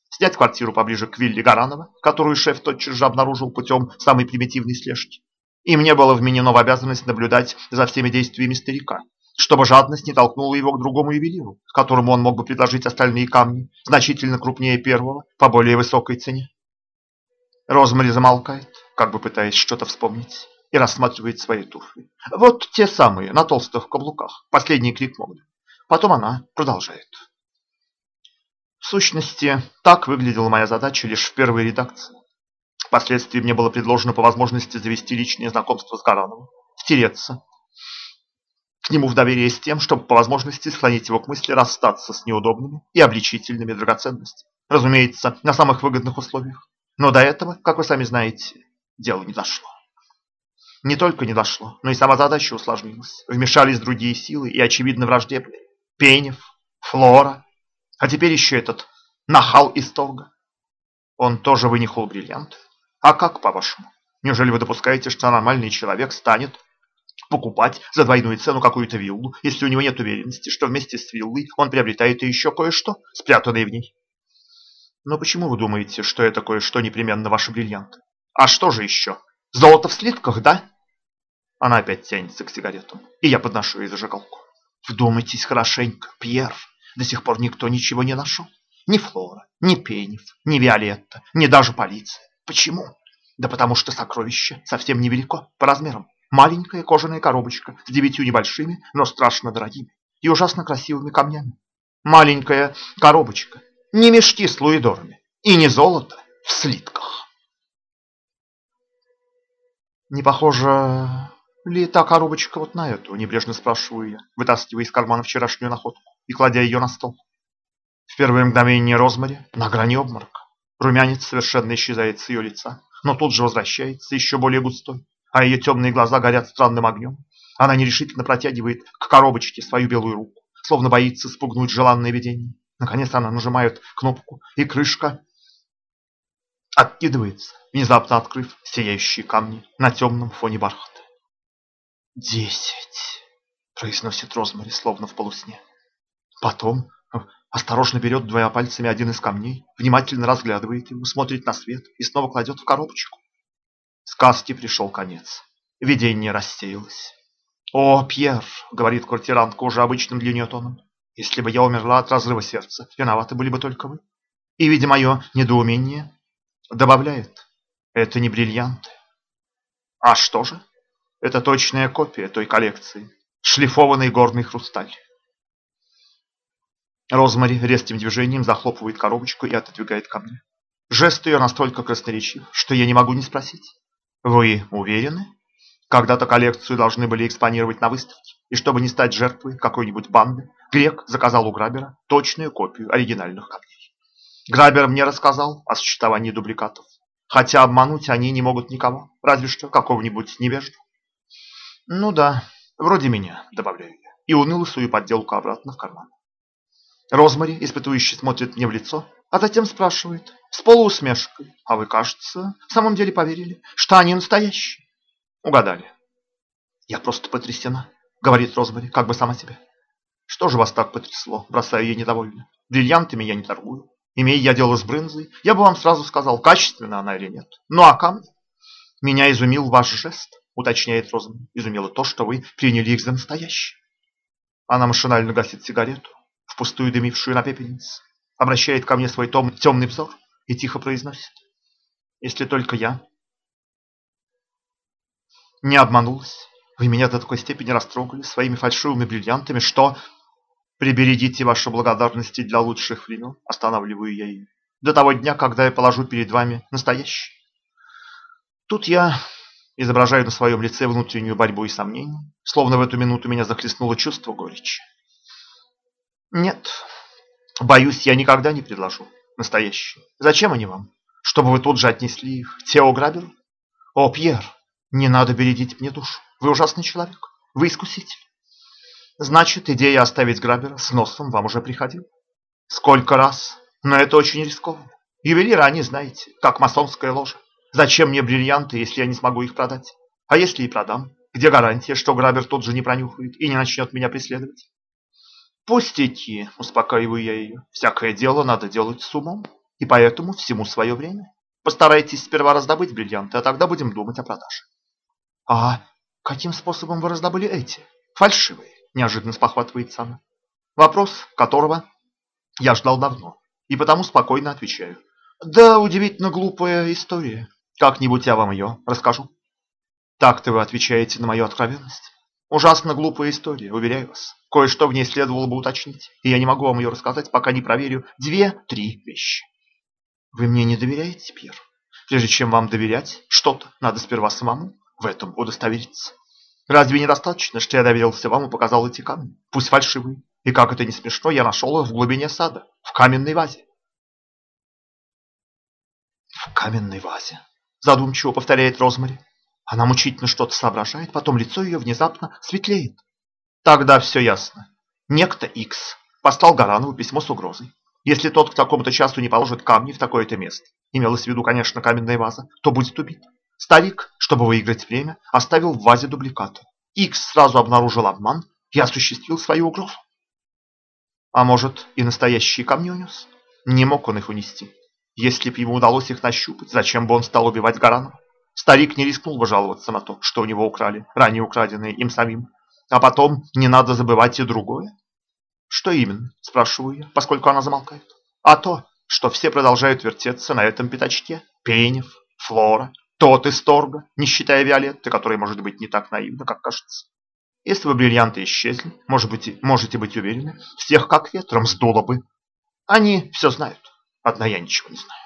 снять квартиру поближе к вилле Гаранова, которую шеф тотчас же обнаружил путем самой примитивной слежки. И мне было вменено в обязанность наблюдать за всеми действиями старика, чтобы жадность не толкнула его к другому ювелиру, которому он мог бы предложить остальные камни, значительно крупнее первого, по более высокой цене. Розмари замолкает, как бы пытаясь что-то вспомнить, и рассматривает свои туфли. Вот те самые, на толстых каблуках, последний крик моды. Потом она продолжает. В сущности, так выглядела моя задача лишь в первой редакции. Впоследствии мне было предложено по возможности завести личное знакомство с Гарановым, втереться к нему в доверие с тем, чтобы по возможности склонить его к мысли расстаться с неудобными и обличительными драгоценностями. Разумеется, на самых выгодных условиях. Но до этого, как вы сами знаете, дело не дошло. Не только не дошло, но и сама задача усложнилась. Вмешались другие силы и, очевидно, враждебные. Пенев, Флора, а теперь еще этот нахал из Торга. Он тоже вынюхал бриллиант. А как, по-вашему? Неужели вы допускаете, что нормальный человек станет покупать за двойную цену какую-то виллу, если у него нет уверенности, что вместе с виллой он приобретает и еще кое-что, спрятанное в ней? Но почему вы думаете, что это кое-что непременно ваши бриллианты? А что же еще? Золото в слитках, да? Она опять тянется к сигаретам, и я подношу ей зажигалку. Вдумайтесь хорошенько, Пьер. До сих пор никто ничего не нашел. Ни Флора, ни Пенев, ни Виолетта, ни даже полиция. Почему? Да потому что сокровище совсем невелико по размерам. Маленькая кожаная коробочка с 9 небольшими, но страшно дорогими и ужасно красивыми камнями. Маленькая коробочка, не мешки с луидорами и не золото в слитках. Не похоже ли та коробочка вот на эту? Небрежно спрашиваю я, вытаскивая из кармана вчерашнюю находку и кладя ее на стол. В первое мгновение Розмари на грани обморока. Румянец совершенно исчезает с ее лица, но тут же возвращается еще более густой, а ее темные глаза горят странным огнем. Она нерешительно протягивает к коробочке свою белую руку, словно боится спугнуть желанное видение. Наконец она нажимает кнопку, и крышка откидывается, внезапно открыв сияющие камни на темном фоне бархата. 10, произносит Розмари, словно в полусне. Потом осторожно берет двумя пальцами один из камней, внимательно разглядывает его, смотрит на свет и снова кладет в коробочку. Сказке пришел конец. Видение рассеялось. «О, Пьер!» — говорит квартирантка уже обычным для нее тоном. «Если бы я умерла от разрыва сердца, виноваты были бы только вы». И, видя мое недоумение, добавляет: «Это не бриллианты». «А что же?» «Это точная копия той коллекции. Шлифованный горный хрусталь». Розмари резким движением захлопывает коробочку и отодвигает ко мне. Жест ее настолько красноречив, что я не могу не спросить. «Вы уверены? Когда-то коллекцию должны были экспонировать на выставке, и чтобы не стать жертвой какой-нибудь банды, Грек заказал у Грабера точную копию оригинальных камней. Грабер мне рассказал о существовании дубликатов, хотя обмануть они не могут никого, разве что какого-нибудь невежду. Ну да, вроде меня, добавляю я, и уныло сую подделку обратно в карман. Розмари испытующе смотрит мне в лицо, а затем спрашивает с полуусмешкой: «А вы, кажется, в самом деле поверили, что они настоящие?» «Угадали». «Я просто потрясена», — говорит Розмари, как бы сама себе. «Что же вас так потрясло?» — бросаю ей недовольно. «Бриллиантами я не торгую. Имея я дело с брынзой, я бы вам сразу сказал, качественна она или нет. Ну а камни?» «Меня изумил ваш жест», — уточняет Розмари. «Изумило то, что вы приняли их за настоящие». Она машинально гасит сигарету, впустую дымившую на пепельнице, обращает ко мне свой темный взор и тихо произносит: «Если только я не обманулась, вы меня до такой степени растрогали своими фальшивыми бриллиантами, что...» «Приберегите ваши благодарности для лучших времен», — останавливаю я ее, «до того дня, когда я положу перед вами настоящий». Тут я изображаю на своем лице внутреннюю борьбу и сомнение, словно в эту минуту меня захлестнуло чувство горечи. «Нет, боюсь, я никогда не предложу настоящие. Зачем они вам? Чтобы вы тут же отнесли их Тео Граберу? О, Пьер, не надо бередить мне душу. Вы ужасный человек. Вы искуситель. Значит, идея оставить Грабера с носом вам уже приходила. Сколько раз? Но это очень рискованно. Ювелиры, они, знаете, как масонская ложа. Зачем мне бриллианты, если я не смогу их продать? А если и продам? Где гарантия, что Грабер тут же не пронюхает и не начнет меня преследовать?» «Пустяки», — успокаиваю я ее. «Всякое дело надо делать с умом. И поэтому всему свое время. Постарайтесь сперва раздобыть бриллианты, а тогда будем думать о продаже. А каким способом вы раздобыли эти? Фальшивые, неожиданно спохватывается она. Вопрос, которого я ждал давно, и потому спокойно отвечаю. Да, удивительно глупая история. Как-нибудь я вам ее расскажу. Так-то вы отвечаете на мою откровенность. Ужасно глупая история, уверяю вас. Кое-что в ней следовало бы уточнить, и я не могу вам ее рассказать, пока не проверю две-три вещи. Вы мне не доверяете, Пьер? Прежде чем вам доверять что-то, надо сперва самому в этом удостовериться. Разве недостаточно, что я доверился вам и показал эти камни, пусть фальшивые? И как это не смешно, я нашел их в глубине сада, в каменной вазе. В каменной вазе, задумчиво повторяет Розмари. Она мучительно что-то соображает, потом лицо ее внезапно светлеет. Тогда все ясно. Некто Икс послал Гаранову письмо с угрозой. Если тот к такому-то часу не положит камни в такое-то место, имелось в виду, конечно, каменная ваза, то будет убит. Старик, чтобы выиграть время, оставил в вазе дубликаты. Икс сразу обнаружил обман и осуществил свою угрозу. А может, и настоящие камни унес? Не мог он их унести. Если бы ему удалось их нащупать, зачем бы он стал убивать Гаранова? Старик не рискнул бы жаловаться на то, что у него украли, ранее украденные им самим. А потом не надо забывать и другое. Что именно, спрашиваю я, поскольку она замолкает. А то, что все продолжают вертеться на этом пятачке. Пенев, Флора, тот из Торга, не считая Виолетты, которая может быть не так наивна, как кажется. Если бы бриллианты исчезли, можете быть уверены, всех как ветром сдуло бы. Они все знают, одна я ничего не знаю.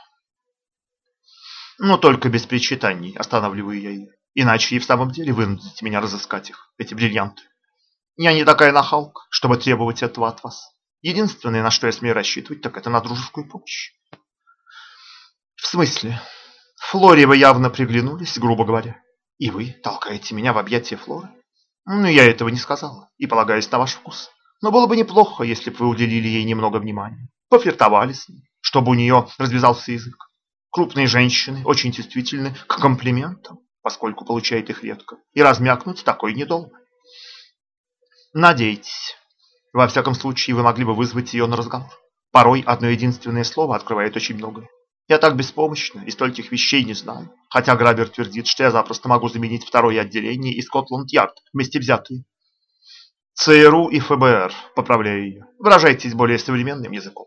Но только без причитаний останавливаю я ее. Иначе и в самом деле вынудите меня разыскать их, эти бриллианты. Я не такая нахалка, чтобы требовать этого от вас. Единственное, на что я смею рассчитывать, так это на дружескую помощь. В смысле? Флоре вы явно приглянулись, грубо говоря. И вы толкаете меня в объятия Флоры? Ну, я этого не сказала, и полагаюсь на ваш вкус. Но было бы неплохо, если бы вы уделили ей немного внимания. Пофлиртовали с ней, чтобы у нее развязался язык. Крупные женщины очень чувствительны к комплиментам, поскольку получают их редко, и размякнуть такой недолго. Надейтесь. Во всяком случае, вы могли бы вызвать ее на разговор. Порой одно единственное слово открывает очень многое. Я так беспомощна и стольких вещей не знаю. Хотя Грабер твердит, что я запросто могу заменить второе отделение и Скотланд-Ярд вместе взятые. ЦРУ и ФБР, поправляю ее. Выражайтесь более современным языком.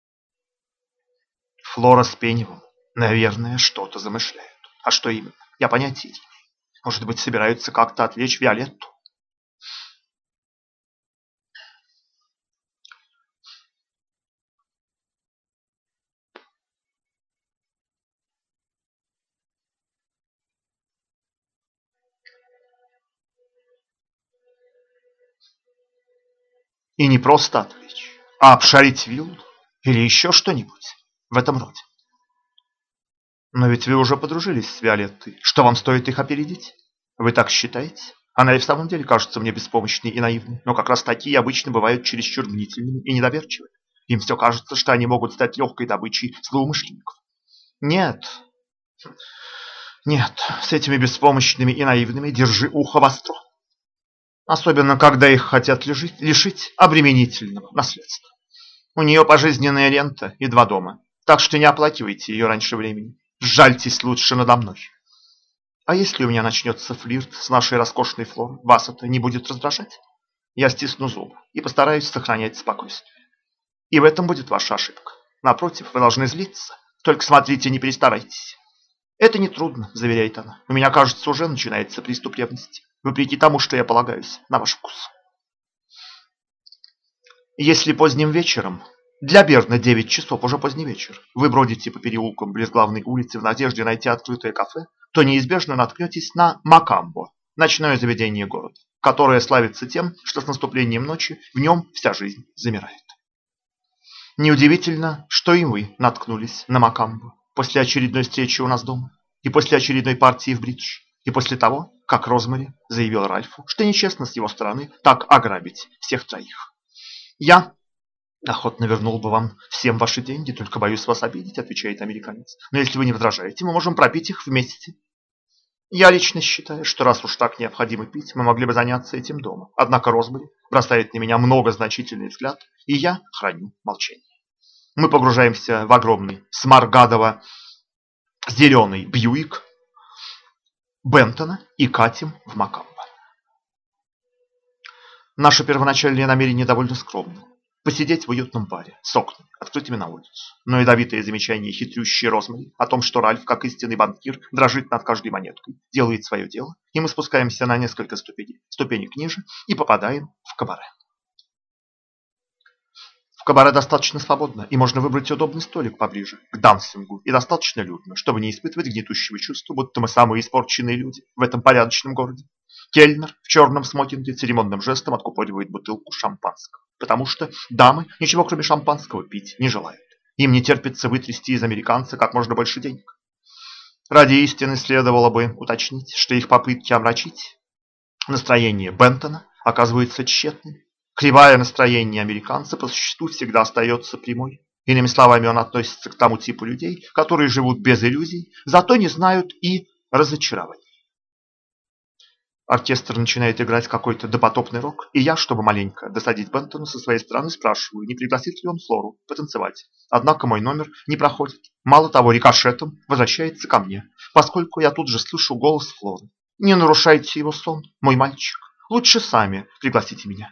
Флора с Пеневым, наверное, что-то замышляют. А что именно? Я понятия не имею. Может быть, собираются как-то отвлечь Виолетту? И не просто отвлечь, а обшарить виллу или еще что-нибудь в этом роде. Но ведь вы уже подружились с Виолеттой. Что вам стоит их опередить? Вы так считаете? Она и в самом деле кажется мне беспомощной и наивной, но как раз такие обычно бывают чересчур мнительными и недоверчивыми. Им все кажется, что они могут стать легкой добычей злоумышленников. Нет, нет, с этими беспомощными и наивными держи ухо востро. Особенно, когда их хотят лишить обременительного наследства. У нее пожизненная рента и 2 дома, так что не оплакивайте ее раньше времени. Жальтесь лучше надо мной. А если у меня начнется флирт с нашей роскошной Флорой, вас это не будет раздражать? Я стисну зубы и постараюсь сохранять спокойствие. И в этом будет ваша ошибка. Напротив, вы должны злиться. Только смотрите, не перестарайтесь. Это нетрудно, заверяет она. У меня, кажется, уже начинается приступ ревности, вопреки тому, что я полагаюсь на ваш вкус. Если поздним вечером, для Берна 9 часов, уже поздний вечер, вы бродите по переулкам близ главной улицы в надежде найти открытое кафе, то неизбежно наткнетесь на Макамбо, ночное заведение города, которое славится тем, что с наступлением ночи в нем вся жизнь замирает. Неудивительно, что и вы наткнулись на Макамбо после очередной встречи у нас дома, и после очередной партии в бридж, и после того, как Розмари заявил Ральфу, что нечестно с его стороны так ограбить всех троих. Я охотно вернул бы вам всем ваши деньги, только боюсь вас обидеть, отвечает американец. Но если вы не возражаете, мы можем пропить их вместе. Я лично считаю, что раз уж так необходимо пить, мы могли бы заняться этим дома. Однако Розмари бросает на меня многозначительный взгляд, и я храню молчание. Мы погружаемся в огромный смаргадово-зеленый Бьюик Бентона и катим в Макамбо. Наше первоначальное намерение довольно скромно. Посидеть в уютном баре с окнами, открытыми на улицу. Но ядовитые замечания хитрющей Розмари о том, что Ральф, как истинный банкир, дрожит над каждой монеткой, делает свое дело, и мы спускаемся на несколько ступенек ниже и попадаем в кабаре. В кабаре достаточно свободно, и можно выбрать удобный столик поближе к дансингу, и достаточно людно, чтобы не испытывать гнетущего чувства, будто мы самые испорченные люди в этом порядочном городе. Кельнер в черном смокинге церемонным жестом откупоривает бутылку шампанского, потому что дамы ничего кроме шампанского пить не желают. Им не терпится вытрясти из американца как можно больше денег. Ради истины следовало бы уточнить, что их попытки омрачить настроение Бентона оказываются тщетными. Кривое настроение американца по существу всегда остается прямой. Иными словами, он относится к тому типу людей, которые живут без иллюзий, зато не знают и разочарований. Оркестр начинает играть какой-то допотопный рок, и я, чтобы маленько досадить Бентону, со своей стороны спрашиваю, не пригласит ли он Флору потанцевать. Однако мой номер не проходит. Мало того, рикошетом возвращается ко мне, поскольку я тут же слышу голос Флоры. Не нарушайте его сон, мой мальчик. Лучше сами пригласите меня.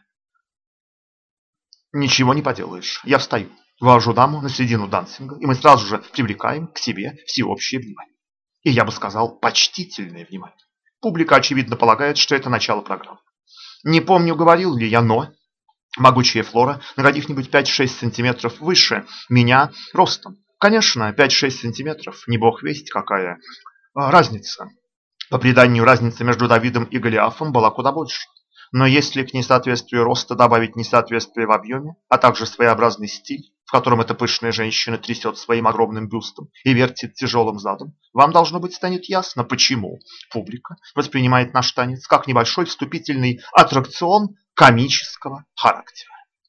Ничего не поделаешь. Я встаю, вывожу даму на середину дансинга, и мы сразу же привлекаем к себе всеобщее внимание. И я бы сказал, почтительное внимание. Публика, очевидно, полагает, что это начало программы. Не помню, говорил ли я, но могучая Флора на каких-нибудь 5-6 сантиметров выше меня ростом. Конечно, 5-6 сантиметров, не бог весть какая разница. По преданию, разница между Давидом и Голиафом была куда больше. Но если к несоответствию роста добавить несоответствие в объеме, а также своеобразный стиль, в котором эта пышная женщина трясет своим огромным бюстом и вертит тяжелым задом, вам, должно быть, станет ясно, почему публика воспринимает наш танец как небольшой вступительный аттракцион комического характера.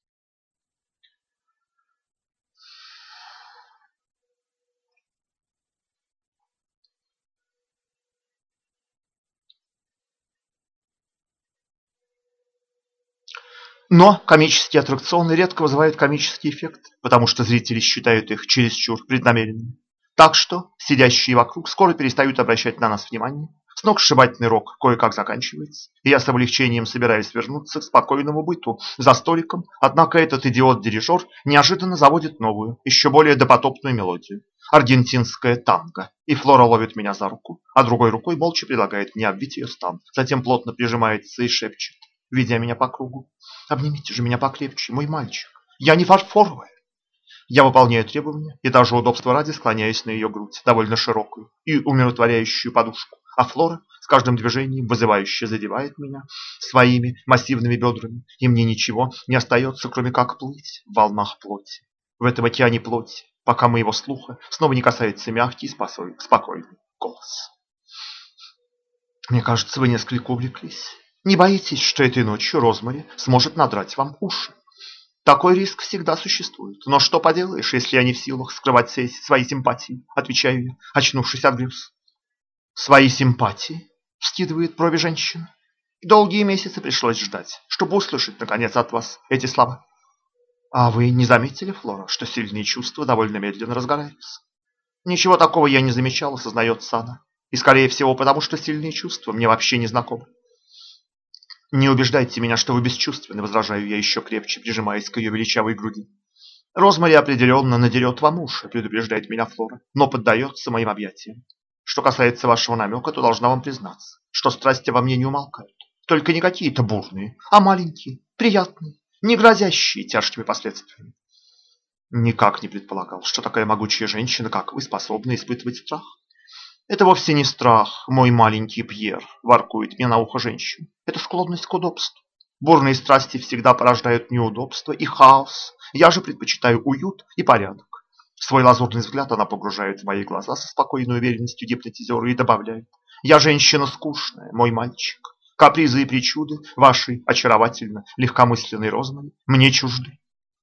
Но комические аттракционы редко вызывают комический эффект, потому что зрители считают их чересчур преднамеренными. Так что сидящие вокруг скоро перестают обращать на нас внимание. Сногсшибательный рок кое-как заканчивается, и я с облегчением собираюсь вернуться к спокойному быту за столиком, однако этот идиот-дирижер неожиданно заводит новую, еще более допотопную мелодию. Аргентинское танго. И Флора ловит меня за руку, а другой рукой молча предлагает мне обвить ее стан, затем плотно прижимается и шепчет, ведя меня по кругу. Обнимите же меня покрепче, мой мальчик. Я не фарфоровая. Я выполняю требования и даже удобства ради склоняюсь на ее грудь, довольно широкую и умиротворяющую подушку. А Флора с каждым движением вызывающе задевает меня своими массивными бедрами, и мне ничего не остается, кроме как плыть в волнах плоти. В этом океане плоти, пока моего слуха снова не касается мягкий и спокойный голос. Мне кажется, вы несколько увлеклись. Не боитесь, что этой ночью Розмари сможет надрать вам уши? Такой риск всегда существует. Но что поделаешь, если я не в силах скрывать свои симпатии? Отвечаю я, очнувшись от грез. Свои симпатии? Вскидывает брови женщина. Долгие месяцы пришлось ждать, чтобы услышать, наконец, от вас эти слова. А вы не заметили, Флора, что сильные чувства довольно медленно разгораются? Ничего такого я не замечала, сознается она. И, скорее всего, потому что сильные чувства мне вообще не знакомы. Не убеждайте меня, что вы бесчувственны, возражаю я еще крепче, прижимаясь к ее величавой груди. Розмари определенно надерет вам уши, предупреждает меня Флора, но поддается моим объятиям. Что касается вашего намека, то должна вам признаться, что страсти во мне не умолкают. Только не какие-то бурные, а маленькие, приятные, не грозящие тяжкими последствиями. Никак не предполагал, что такая могучая женщина, как вы, способна испытывать страх. Это вовсе не страх, мой маленький Пьер, воркует мне на ухо женщина. Это склонность к удобству. Бурные страсти всегда порождают неудобства и хаос. Я же предпочитаю уют и порядок. Свой лазурный взгляд она погружает в мои глаза со спокойной уверенностью гипнотизера и добавляет. Я женщина скучная, мой мальчик. Капризы и причуды вашей очаровательно легкомысленной Розмари мне чужды.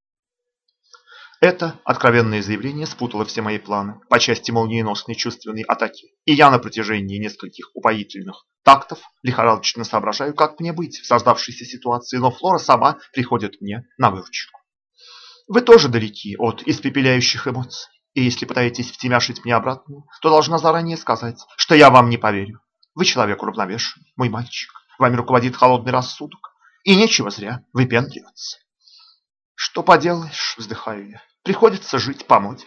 Это откровенное заявление спутало все мои планы по части молниеносной чувственной атаки, и я на протяжении нескольких упоительных тактов лихорадочно соображаю, как мне быть в создавшейся ситуации, но Флора сама приходит мне на выручку. Вы тоже далеки от испепеляющих эмоций. И если пытаетесь втемяшить мне обратно, то должна заранее сказать, что я вам не поверю. Вы человек уравновешенный, мой мальчик. Вами руководит холодный рассудок. И нечего зря выпендриваться. Что поделаешь, вздыхаю я. Приходится жить по моде.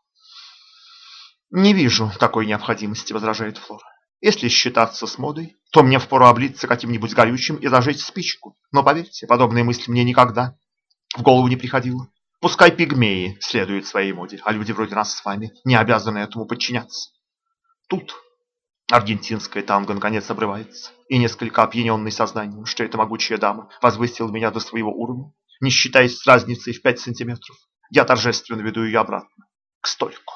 Не вижу такой необходимости, возражает Флора. Если считаться с модой, то мне впору облиться каким-нибудь горючим и зажечь спичку. Но поверьте, подобные мысли мне никогда в голову не приходило. Пускай пигмеи следуют своей моде, а люди вроде нас с вами не обязаны этому подчиняться. Тут аргентинская танго наконец обрывается, и несколько опьяненный сознанием, что эта могучая дама возвысила меня до своего уровня, не считаясь с разницей в 5 сантиметров, я торжественно веду ее обратно, к столику.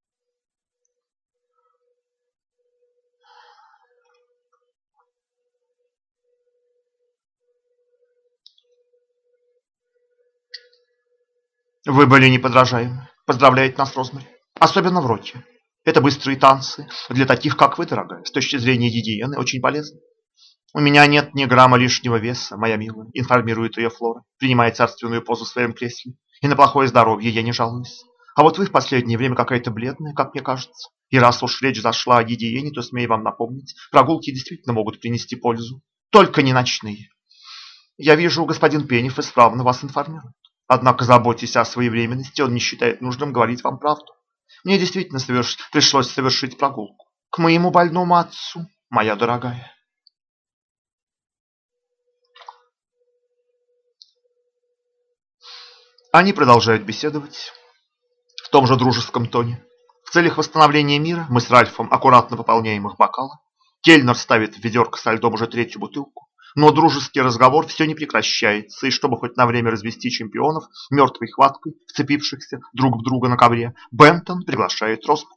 Вы были неподражаемы, поздравляет нас Розмари, особенно в роке. Это быстрые танцы, для таких, как вы, дорогая, с точки зрения гигиены, очень полезны. У меня нет ни грамма лишнего веса, моя милая, информирует ее Флора, принимая царственную позу в своем кресле. И на плохое здоровье я не жалуюсь. А вот вы в последнее время какая-то бледная, как мне кажется. И раз уж речь зашла о гигиене, то смею вам напомнить, прогулки действительно могут принести пользу. Только не ночные. Я вижу, господин Пенниф исправно вас информирует. Однако заботьтесь о своевременности, он не считает нужным говорить вам правду. Мне действительно пришлось совершить прогулку. К моему больному отцу, моя дорогая. Они продолжают беседовать в том же дружеском тоне. В целях восстановления мира мы с Ральфом аккуратно пополняем их бокалы. Кельнер ставит в ведерко со льдом уже 3-ю бутылку. Но дружеский разговор все не прекращается, и чтобы хоть на время развести чемпионов мертвой хваткой, вцепившихся друг в друга на ковре, Бентон приглашает Розмари.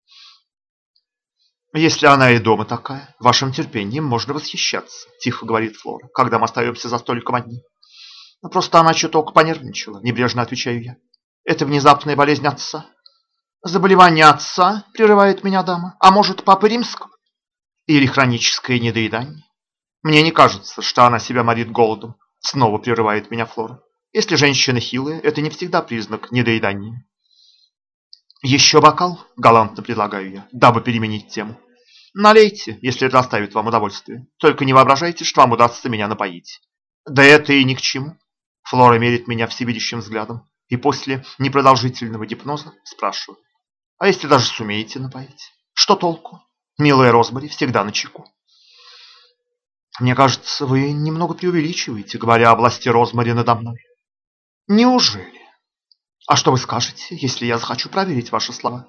«Если она и дома такая, вашим терпением можно восхищаться», – тихо говорит Флора, когда мы остаемся за столиком одни. «Но просто она чуток понервничала», – небрежно отвечаю я. «Это внезапная болезнь отца». «Заболевание отца?» – прерывает меня дама. «А может, папы римского?» «Или хроническое недоедание?» «Мне не кажется, что она себя морит голодом», – снова прерывает меня Флора. «Если женщина хилая, это не всегда признак недоедания». «Еще бокал?» – галантно предлагаю я, дабы переменить тему. «Налейте, если это доставит вам удовольствие. Только не воображайте, что вам удастся меня напоить». «Да это и ни к чему». Флора мерит меня всевидящим взглядом и после непродолжительного гипноза спрашивает. «А если даже сумеете напоить? Что толку? Милая Розмари всегда начеку». «Мне кажется, вы немного преувеличиваете, говоря о власти Розмари надо мной». «Неужели? А что вы скажете, если я захочу проверить ваши слова?»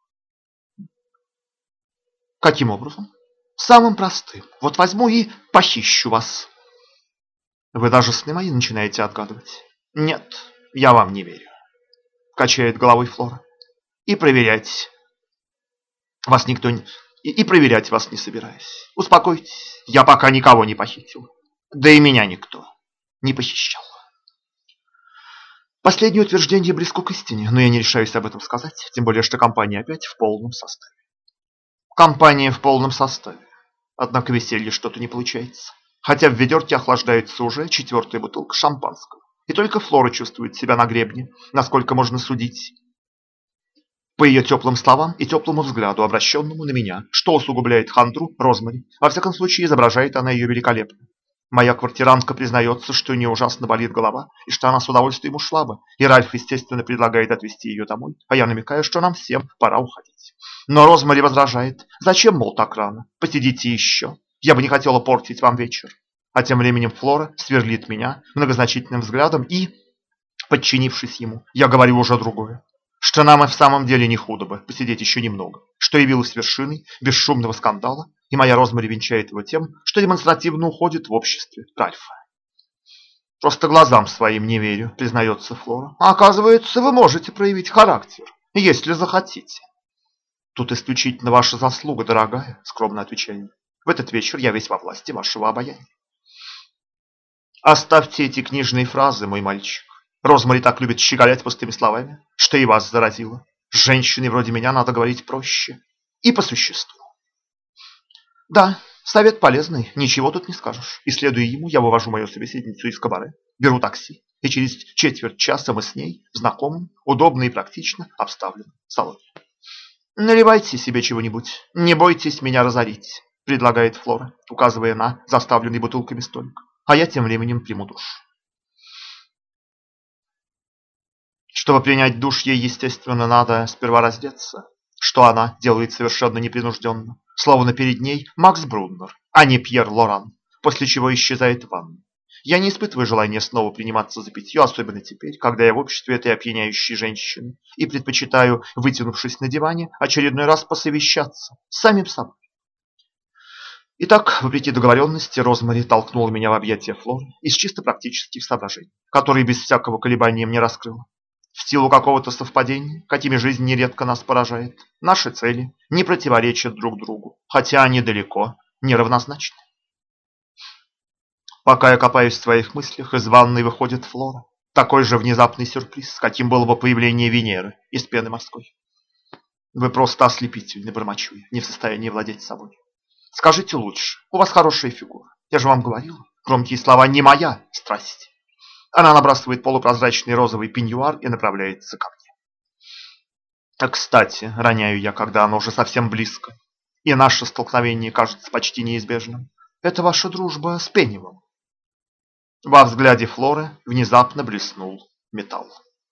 «Каким образом?» «Самым простым. Вот возьму и похищу вас». «Вы даже сны мои начинаете отгадывать». «Нет, я вам не верю», – качает головой Флора. «И проверять вас никто не... И проверять вас не собираюсь. Успокойтесь, я пока никого не похитил. Да и меня никто не похищал». Последнее утверждение близко к истине, но я не решаюсь об этом сказать, тем более, что компания опять в полном составе. Компания в полном составе. Однако веселье что-то не получается. Хотя в ведерке охлаждается уже 4-я бутылка шампанского. И только Флора чувствует себя на гребне, насколько можно судить по ее теплым словам и теплому взгляду, обращенному на меня, что усугубляет хандру Розмари. Во всяком случае, изображает она ее великолепно. Моя квартирантка признается, что у нее ужасно болит голова, и что она с удовольствием ушла бы. И Ральф, естественно, предлагает отвезти ее домой, а я намекаю, что нам всем пора уходить. Но Розмари возражает. «Зачем, мол, так рано? Посидите еще. Я бы не хотела портить вам вечер». А тем временем Флора сверлит меня многозначительным взглядом и, подчинившись ему, я говорю уже другое. Что нам и в самом деле не худо бы посидеть еще немного, что явилось вершиной бесшумного скандала, и моя Розмари венчает его тем, что демонстративно уходит в обществе Ральфа. «Просто глазам своим не верю», — признается Флора. «А оказывается, вы можете проявить характер, если захотите». «Тут исключительно ваша заслуга, дорогая», — скромно отвечаю. «В этот вечер я весь во власти вашего обаяния». «Оставьте эти книжные фразы, мой мальчик. Розмари так любит щеголять пустыми словами, что и вас заразило. С женщиной вроде меня надо говорить проще и по существу». «Да, совет полезный, ничего тут не скажешь. И следуя ему, я вывожу мою собеседницу из кабаре, беру такси и через четверть часа мы с ней в знакомом, удобно и практично обставленном салоне. «Наливайте себе чего-нибудь, не бойтесь меня разорить», – предлагает Флора, указывая на заставленный бутылками столик. А я тем временем приму душ. Чтобы принять душ, ей, естественно, надо сперва раздеться, что она делает совершенно непринужденно, словно перед ней Макс Бруннер, а не Пьер Лоран, после чего исчезает в ванной. Я не испытываю желания снова приниматься за питье, особенно теперь, когда я в обществе этой опьяняющей женщины, и предпочитаю, вытянувшись на диване, очередной раз посовещаться с самим собой. Итак, вопреки договоренности, Розмари толкнула меня в объятия Флоры из чисто практических соображений, которые без всякого колебания мне раскрыла. В силу какого-то совпадения, какими жизнь нередко нас поражает, наши цели не противоречат друг другу, хотя они далеко не равнозначны. Пока я копаюсь в своих мыслях, из ванной выходит Флора. Такой же внезапный сюрприз, каким было бы появление Венеры из пены морской. Вы просто ослепительны, бормочу я, не в состоянии владеть собой. Скажите лучше, у вас хорошая фигура. Я же вам говорила, громкие слова не моя страсть. Она набрасывает полупрозрачный розовый пеньюар и направляется ко мне. Кстати, роняю я, когда оно уже совсем близко, и наше столкновение кажется почти неизбежным. Это ваша дружба с Пеннивом. Во взгляде Флоры внезапно блеснул металл.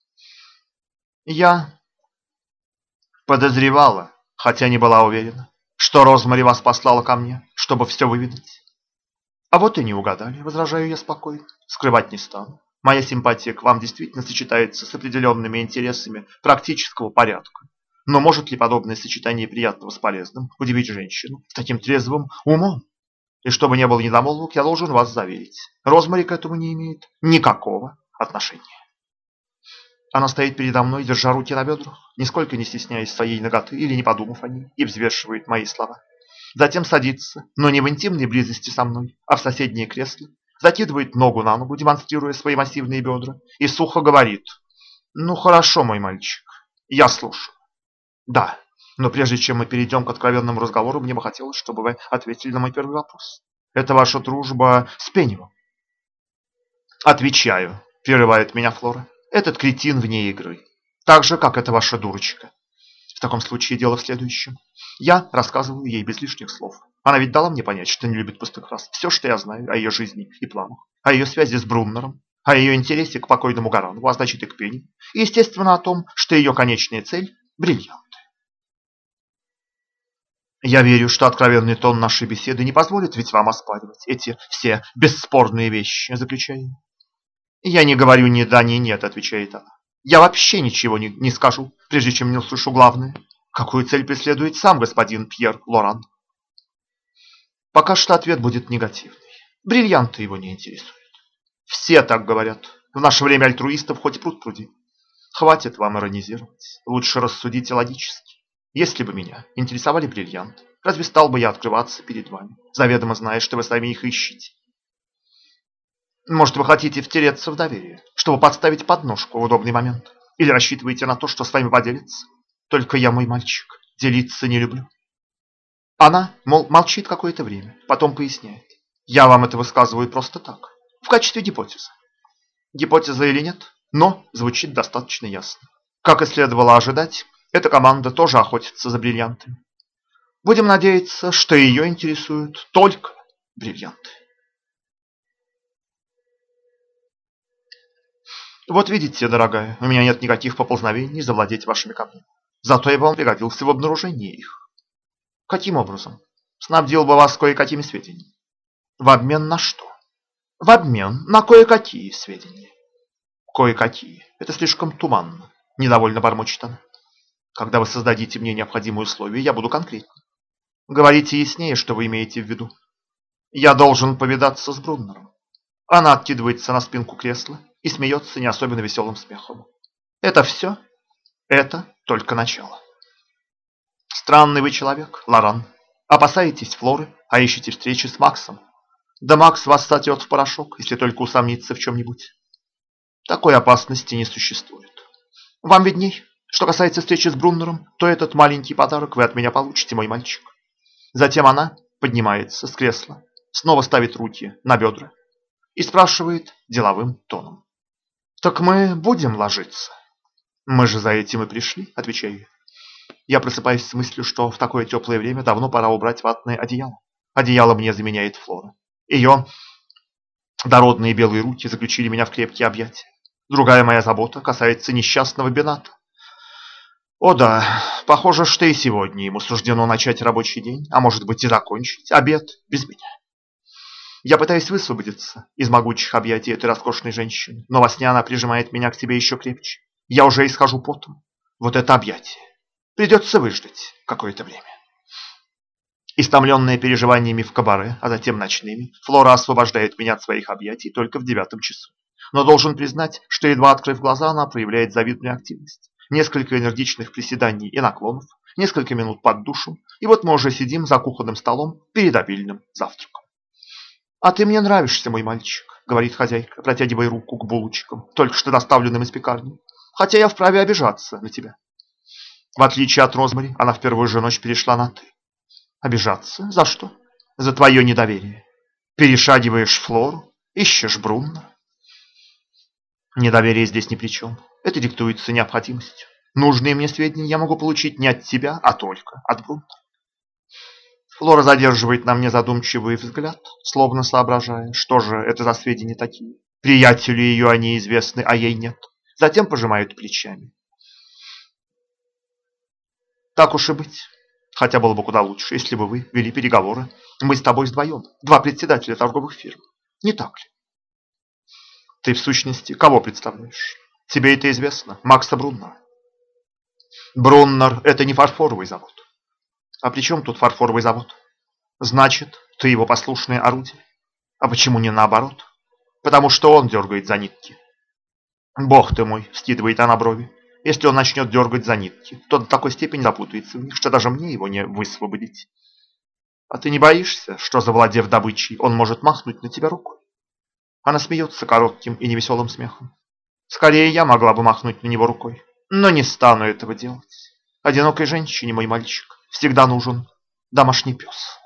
Я подозревала, хотя не была уверена, что Розмари вас послала ко мне, чтобы все выведать. А вот и не угадали, возражаю я спокойно, скрывать не стану. Моя симпатия к вам действительно сочетается с определенными интересами практического порядка. Но может ли подобное сочетание приятного с полезным удивить женщину с таким трезвым умом? И чтобы не было недомолвок, я должен вас заверить, Розмари к этому не имеет никакого отношения. Она стоит передо мной, держа руки на бедрах, нисколько не стесняясь своей наготы или не подумав о ней, и взвешивает мои слова. Затем садится, но не в интимной близости со мной, а в соседнее кресло, закидывает ногу на ногу, демонстрируя свои массивные бедра, и сухо говорит: «Ну хорошо, мой мальчик, я слушаю». «Да, но прежде чем мы перейдем к откровенному разговору, мне бы хотелось, чтобы вы ответили на мой первый вопрос. Это ваша дружба с Пеннивом?» «Отвечаю», – прерывает меня Флора. «Этот кретин вне игры. Так же, как эта ваша дурочка». В таком случае дело в следующем. Я рассказываю ей без лишних слов. Она ведь дала мне понять, что не любит пустых фраз. Все, что я знаю о ее жизни и планах, о ее связи с Бруннером, о ее интересе к покойному Гаранову, а значит и к Пенни, и, естественно, о том, что ее конечная цель – бриллиант. Я верю, что откровенный тон нашей беседы не позволит ведь вам оспаривать эти все бесспорные вещи, заключаю. Я не говорю ни да, ни нет, отвечает она. Я вообще ничего не скажу, прежде чем не услышу главное. Какую цель преследует сам господин Пьер Лоран? Пока что ответ будет негативный. Бриллианты его не интересуют. Все так говорят. В наше время альтруистов хоть пруд пруди. Хватит вам иронизировать. Лучше рассудите логически. Если бы меня интересовали бриллианты, разве стал бы я открываться перед вами, заведомо зная, что вы сами их ищете? Может, вы хотите втереться в доверие, чтобы подставить подножку в удобный момент? Или рассчитываете на то, что с вами поделится? Только я, мой мальчик, делиться не люблю. Она, мол, молчит какое-то время, потом поясняет. Я вам это высказываю просто так, в качестве гипотезы. Гипотеза или нет, но звучит достаточно ясно. Как и следовало ожидать, эта команда тоже охотится за бриллиантами. Будем надеяться, что ее интересуют только бриллианты. Вот видите, дорогая, у меня нет никаких поползновений завладеть вашими камнями. Зато я бы вам пригодился в обнаружении их. Каким образом? Снабдил бы вас кое-какими сведениями. В обмен на что? В обмен на кое-какие сведения. Кое-какие. Это слишком туманно. Недовольно бормочет она. Когда вы создадите мне необходимые условия, я буду конкретнее. Говорите яснее, что вы имеете в виду. Я должен повидаться с Бруннером. Она откидывается на спинку кресла и смеется не особенно веселым смехом. Это все? Это только начало. Странный вы человек, Лоран. Опасаетесь Флоры, а ищете встречи с Максом. Да Макс вас сотрет в порошок, если только усомнится в чем-нибудь. Такой опасности не существует. Вам видней. Что касается встречи с Бруннером, то этот маленький подарок вы от меня получите, мой мальчик. Затем она поднимается с кресла, снова ставит руки на бедра и спрашивает деловым тоном. Так мы будем ложиться. Мы же за этим и пришли, отвечаю я. Я просыпаюсь с мыслью, что в такое теплое время давно пора убрать ватное одеяло. Одеяло мне заменяет Флора. Ее дородные белые руки заключили меня в крепкие объятия. Другая моя забота касается несчастного Бената. О да, похоже, что и сегодня ему суждено начать рабочий день, а может быть и закончить обед без меня. Я пытаюсь высвободиться из могучих объятий этой роскошной женщины, но во сне она прижимает меня к себе еще крепче. Я уже исхожу потом. Вот это объятие. Придется выждать какое-то время. Истомленная переживаниями в кабаре, а затем ночными, Флора освобождает меня от своих объятий только в 9 часу. Но должен признать, что едва открыв глаза, она проявляет завидную активность. Несколько энергичных приседаний и наклонов, несколько минут под душем, и вот мы уже сидим за кухонным столом перед обильным завтраком. «А ты мне нравишься, мой мальчик», — говорит хозяйка, протягивая руку к булочкам, только что доставленным из пекарни. «Хотя я вправе обижаться на тебя». В отличие от Розмари, она в первую же ночь перешла на «ты». Обижаться? За что? За твое недоверие. Перешагиваешь Флору, ищешь Брунна. Недоверие здесь ни при чем. Это диктуется необходимостью. Нужные мне сведения я могу получить не от тебя, а только от Брунна. Флора задерживает на мне задумчивый взгляд, словно соображая, что же это за сведения такие. Приятелю ее они известны, а ей нет. Затем пожимают плечами. Так уж и быть. Хотя было бы куда лучше, если бы вы вели переговоры. Мы с тобой вдвоем, два председателя торговых фирм. Не так ли? Ты в сущности кого представляешь? Тебе это известно, Макса Бруннера. Бруннер – это не фарфоровый завод. А при чем тут фарфоровый завод? Значит, ты его послушное орудие. А почему не наоборот? Потому что он дергает за нитки. Бог ты мой, вскидывает она брови. Если он начнет дергать за нитки, то до такой степени запутается в них, что даже мне его не высвободить. А ты не боишься, что, завладев добычей, он может махнуть на тебя рукой? Она смеется коротким и невеселым смехом. Скорее я могла бы махнуть на него рукой, но не стану этого делать. Одинокой женщине, мой мальчик, всегда нужен домашний пес.